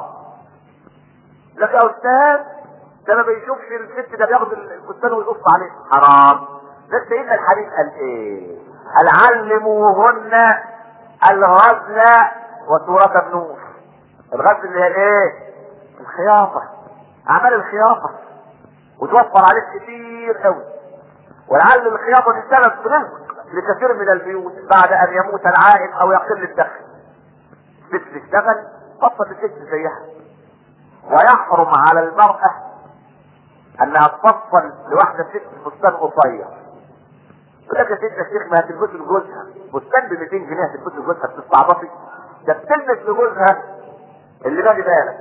لك يا استاذ ده ما بيشوفش الست ده بياخد الفستان ويقص عليه، حرام. بس سيدنا الحبيب قال ايه؟ قال علموهن الغزل وسورة النور. الغزل اللي هي ايه؟ الخياطة، اعمال الخياطة، وتوفر عليك كتير قوي. ولعل الخياطة دي سبب رزق لكثير من البيوت بعد ان يموت العائل او يقل الدخل. ست تشتغل تفضل الست زيها. ويحرم على المرأة انها تفصل لواحدة ست فستان قصير. يقول لك يا ست الشيخ ما هتلبسه لجوزها فستان ب مئتين جنيه، هتلبسه لجوزها بتستعبطي؟ ده بتلبس لجوزها اللي بالي بالك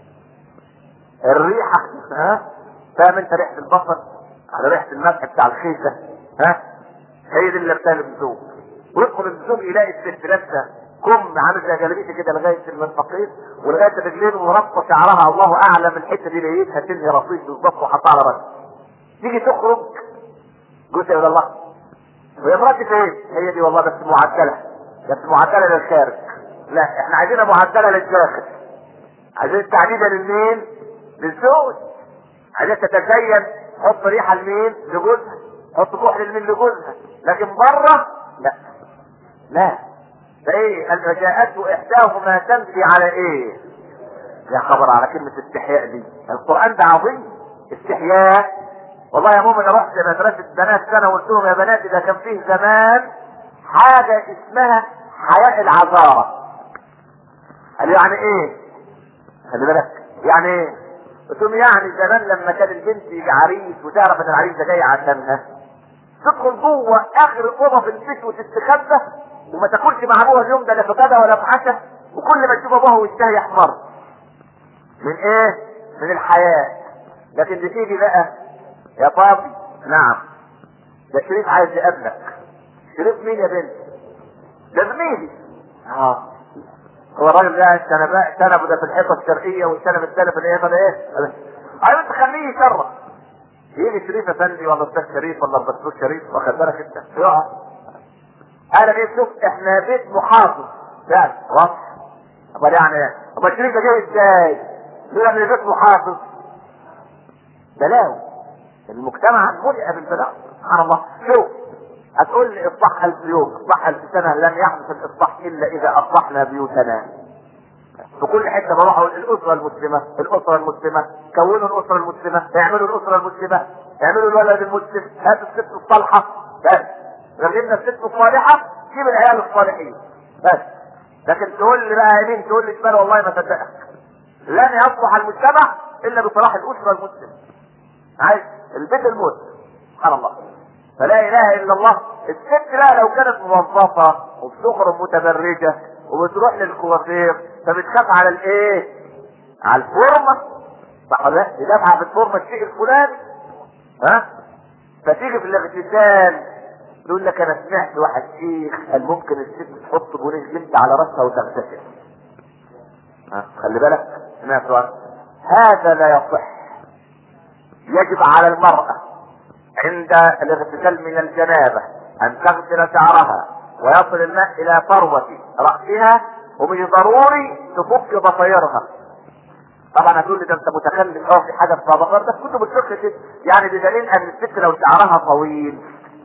الريحة، ها فاهم انت؟ ريحة البصل على ريحة المسح بتاع الخيسة، ها هي دي اللي بتعمل الزوج. ويدخل الزوج يلاقي الست لابسه كم عامل زي جلابيتي كده لغايه المنفقين ولغايه الرجلين وربطه شعرها الله اعلم الحته دي لقيتها تنهي رصيد بالظبط وحطها على راسها. تيجي تخرج قلت يا الله ويا مراتي فين؟ هي دي والله بس معدله، بس معدله للخارج. لا احنا عايزينها معدله للداخل. عايزين التعديله للمين؟ للزوج. عايزين تتزين، حط ريحه لمين؟ لجوزها، حط كحل لمين؟ لجوزها. لكن بره لا لا. فايه؟ قال جاءته احداهما تمشي على ايه؟ يا خبر على كلمه استحياء دي. القران ده عظيم. استحياء. والله يا مؤمن رحت مدرسه بنات سنه وقلت لهم يا بنات اذا كان فيه زمان حاجه اسمها حياء العذاره. قالوا يعني ايه؟ خلي بالك يعني ايه؟ قلت لهم يعني زمان لما كان البنت يجي عريس وتعرف ان العريس ده جاي عشانها تدخل جوه اخر اوضه في البيت وتستخبى وما تاكلش مع ابوها اليوم ده لا في غدا ولا في عشاء، وكل ما تشوف ابوها وشها يحمر. من ايه؟ من الحياء. لكن دي تيجي بقى يا بابي نعم ده شريف عايز يقابلك. شريف مين يا بنت؟ ده زميلي. اه هو الراجل ده السنه بقى سنه ده في الحيطه الشرقيه والسنه الثانيه في الحيطه ده ايه؟ ايوه انت خليه يشرف. يجي شريف افندي ولا استاذ شريف ولا الدكتور شريف واخد بالك انت؟ يقعد انا جاي شوف احنا بيت محافظ فعلا واضح. امال يعني ايه؟ امال الشريف ده جاي ازاي؟ يقول احنا بيت محافظ. بلاوي. المجتمع ملئ بالبلاوي سبحان الله. شوف هتقول لي اصلح الف يوم اصلح الف سنه، لن يحدث الاصلاح الا اذا اصلحنا بيوتنا. في كل حته بروح اقول الاسره المسلمه الاسره المسلمه كونوا الاسره المسلمه اعملوا الاسره المسلمه اعملوا الولد المسلم هاتوا الست الصالحه بس غيرنا الست الصالحه جيب العيال الصالحين بس. لكن تقول لي بقى يمين تقول لي شمال والله ما صدقك. لن يصلح المجتمع الا بصلاح الاسره المسلمه. عايز البيت المسلم سبحان الله. فلا اله الا الله. الست بقى لو كانت موظفه وبتخرج متبرجه وبتروح للكوافير فبتخاف على الايه؟ على الفورمه صح ولا لا؟ تدافع في الفورمه الشيء الفلاني ها؟ فتيجي في الاغتسال يقول لك انا سمعت واحد شيخ قال ممكن الست تحط بوليس بنت على راسها وتغتسل. ها خلي بالك سمعت واحد. هذا لا يصح. يجب على المرأة عند الاغتسال من الجنابة ان تغسل شعرها ويصل الماء الى فروة رأسها، ومش ضروري تفك ضفيرها. طبعا هتقول لي ده انت متخلف اه في حاجه في ضفير ده كله بتفك كده يعني بدليل ان الست لو شعرها طويل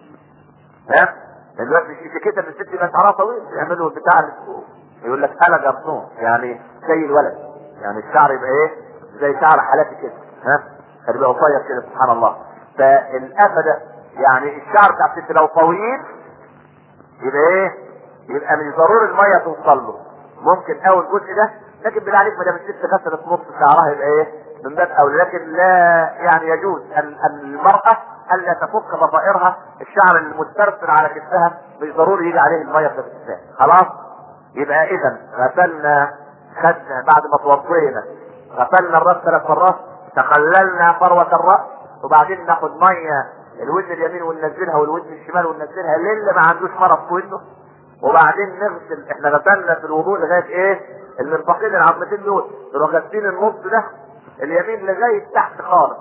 ها دلوقتي الشيكيت ان الست يبقى شعرها طويل يعملوا البتاع اللي يقول لك انا جرسون يعني زي الولد يعني الشعر يبقى ايه؟ زي شعر حالاتي كده ها يبقى قصير كده سبحان الله. فالافده يعني الشعر بتاع الست لو طويل يبقى ايه؟ يبقى من ضروري الميه توصل له ممكن اول جزء ده، لكن بالله عليك ما دام الست غسلت نص شعرها يبقى ايه من باب اولى. لكن لا يعني يجوز ان المراه الا تفك ضفائرها، الشعر المسترسل على كتفها مش ضروري يجي عليه الميه في الاغتسال. خلاص يبقى اذا غسلنا، خدنا بعد ما توضينا غسلنا الراس ثلاث مرات، تخللنا فروه الراس، وبعدين ناخد ميه الودن اليمين وننزلها والودن الشمال وننزلها للي ما عندوش مرض في ودنه، وبعدين نغسل. احنا غسلنا في الوضوء لغايه ايه؟ المرفقين العظمتين دول، نروح غاسلين النص ده اليمين لغايه تحت خالص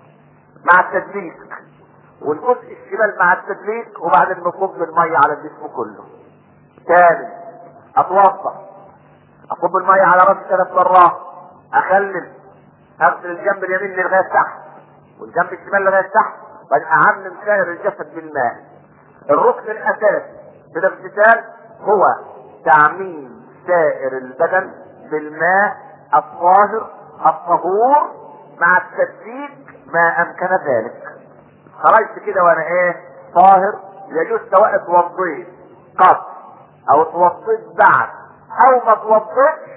مع التدليك، والجزء الشمال مع التدليك، وبعدين نصب الميه على الجسم كله. تاني اتوضا، اصب الميه على راسي ثلاث مرات، اخلل، اغسل الجنب اليمين لغايه تحت والجنب الشمال لغايه تحت، بعدين اعمم سائر الجسد بالماء. الركن الاساسي في الاغتسال هو تعميم سائر البدن بالماء الطاهر الطهور مع التدليك ما امكن ذلك. خرجت كده وانا ايه؟ طاهر. يجوز سواء اتوضيت قبل او اتوضيت بعد او ما اتوضيتش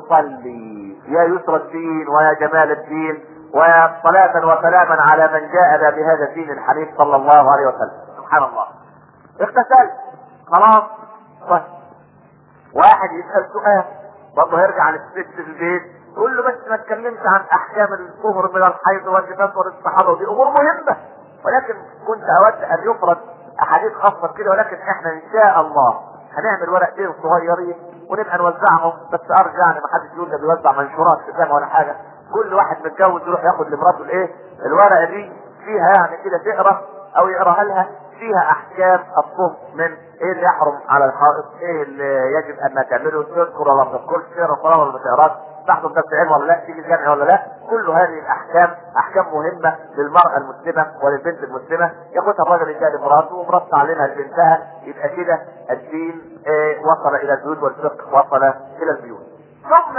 اصلي. يا يسر الدين ويا جمال الدين ويا صلاة وسلاما على من جاءنا بهذا الدين الحنيف صلى الله عليه وسلم. سبحان الله. اغتسلت خلاص. طيب واحد يسأل سؤال برضه هيرجع للست في البيت يقول له بس ما اتكلمش عن احكام الطهر من الحيض والنفاس والاستحاضه، ودي امور مهمه، ولكن كنت اود ان يفرض احاديث خاصه كده، ولكن احنا ان شاء الله هنعمل ورقتين صغيرين ونبقى نوزعهم. بس ارجع ما حدش يقول ده بيوزع منشورات كتاب ولا حاجه، كل واحد متجوز يروح ياخد لمراته الايه الورقه دي فيها يعني كده تقرا او يقراها لها، فيها احكام الطهر من ايه اللي يحرم على الحائط، ايه اللي يجب ان تعمله، تذكر ولا ما تذكرش، تقرا الصلاه ولا ما تقراش، تحضر درس علم ولا لا، تيجي الجامع ولا لا. كل هذه الاحكام احكام مهمه للمراه المسلمه وللبنت المسلمه، ياخدها الراجل يجي لمراته ومراته تعلمها لبنتها، يبقى كده الدين إيه وصل الى البيوت والفقه وصل الى البيوت. ثم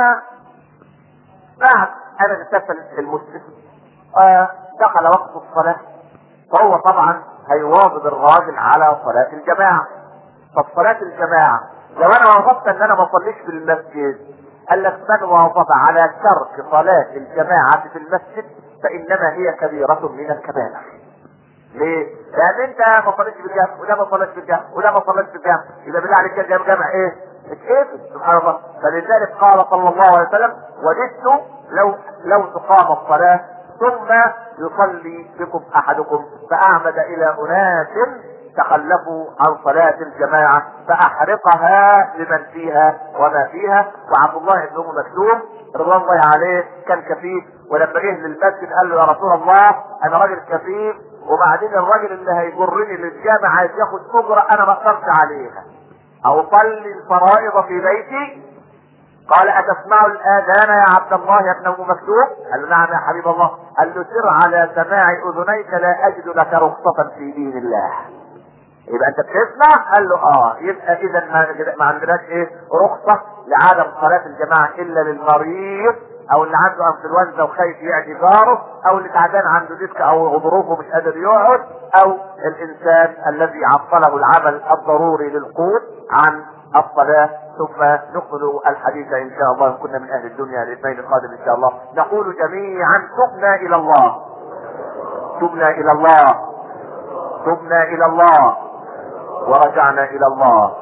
بعد ان اغتسل المسلم آه دخل وقت الصلاه، فهو طبعا هيواظب الراجل على صلاة الجماعة. طب صلاة الجماعة لو انا واظبت ان انا ما اصليش في المسجد، قال لك من واظب على ترك صلاة الجماعة في المسجد فانما هي كبيرة من الكبائر. ليه؟ لان انت ما صليتش بالجامع وده ما صليتش بالجامع وده ما صليتش بالجامع، يبقى بالله عليك الجامع جامع ايه؟ اتقفل. سبحان الله. فلذلك قال صلى الله عليه وسلم وددت لو لو تقام الصلاة ثم يصلي بكم احدكم فاعمد الى اناس تخلفوا عن صلاة الجماعة فاحرقها لمن فيها وما فيها. وعبد الله بن ام مكتوم رضوان الله عليه كان كفيف، ولما جه للمسجد قال له يا رسول الله انا راجل كفيف، وبعدين الراجل اللي هيجرني للجامع عايز ياخد اجرة انا ما اقدرش عليها، اصلي الفرائض في بيتي. قال اتسمع الاذان يا عبد الله يا ابن ام مكتوم؟ قال له نعم يا حبيب الله. قال له سر على سماع اذنيك لا اجد لك رخصة في دين الله. يبقى انت بتسمع؟ قال له اه. يبقى اذا ما عندناش ايه رخصة لعدم صلاة الجماعة الا للمريض او اللي عنده انفلونزا وخايف يعدي جاره، او اللي تعبان عنده ديسك او ظروفه مش قادر يقعد، او الانسان الذي عطله العمل الضروري للقوت عن الصلاة. ثم نكمل الحديث ان شاء الله ان كنا من اهل الدنيا الاثنين القادم ان شاء الله. نقول جميعا تبنا الى الله، تبنا الى الله، تبنا الى الله، ورجعنا الى الله،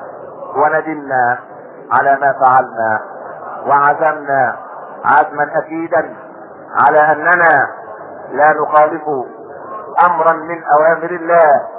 وندمنا على ما فعلنا، وعزمنا عزما اكيدا على اننا لا نخالف امرا من اوامر الله،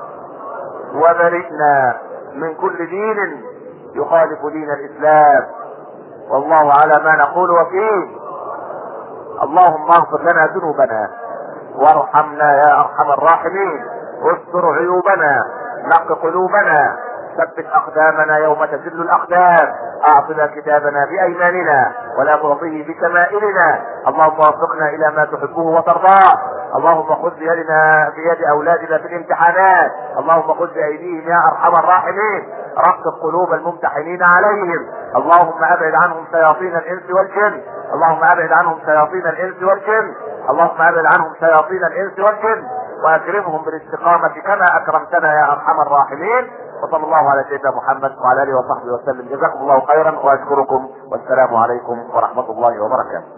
وبرئنا من كل دين يخالف دين الاسلام، والله على ما نقول وكيل. اللهم اغفر لنا ذنوبنا وارحمنا يا ارحم الراحمين، استر عيوبنا، نق قلوبنا، ثبت اقدامنا يوم تزل الاقدام، اعطنا كتابنا بايماننا ولا تعطيه بشمائلنا. اللهم وفقنا الى ما تحبه وترضاه. اللهم خذ بيدنا بيد اولادنا في الامتحانات، اللهم خذ بايديهم يا ارحم الراحمين، رقق قلوب الممتحنين عليهم. اللهم ابعد عنهم شياطين الانس والجن، اللهم ابعد عنهم شياطين الانس والجن، اللهم ابعد عنهم شياطين الانس والجن، واكرمهم بالاستقامة كما اكرمتنا يا ارحم الراحمين. وصلى الله على سيدنا محمد وعلى اله وصحبه وسلم. جزاكم الله خيرا واشكركم، والسلام عليكم ورحمة الله وبركاته.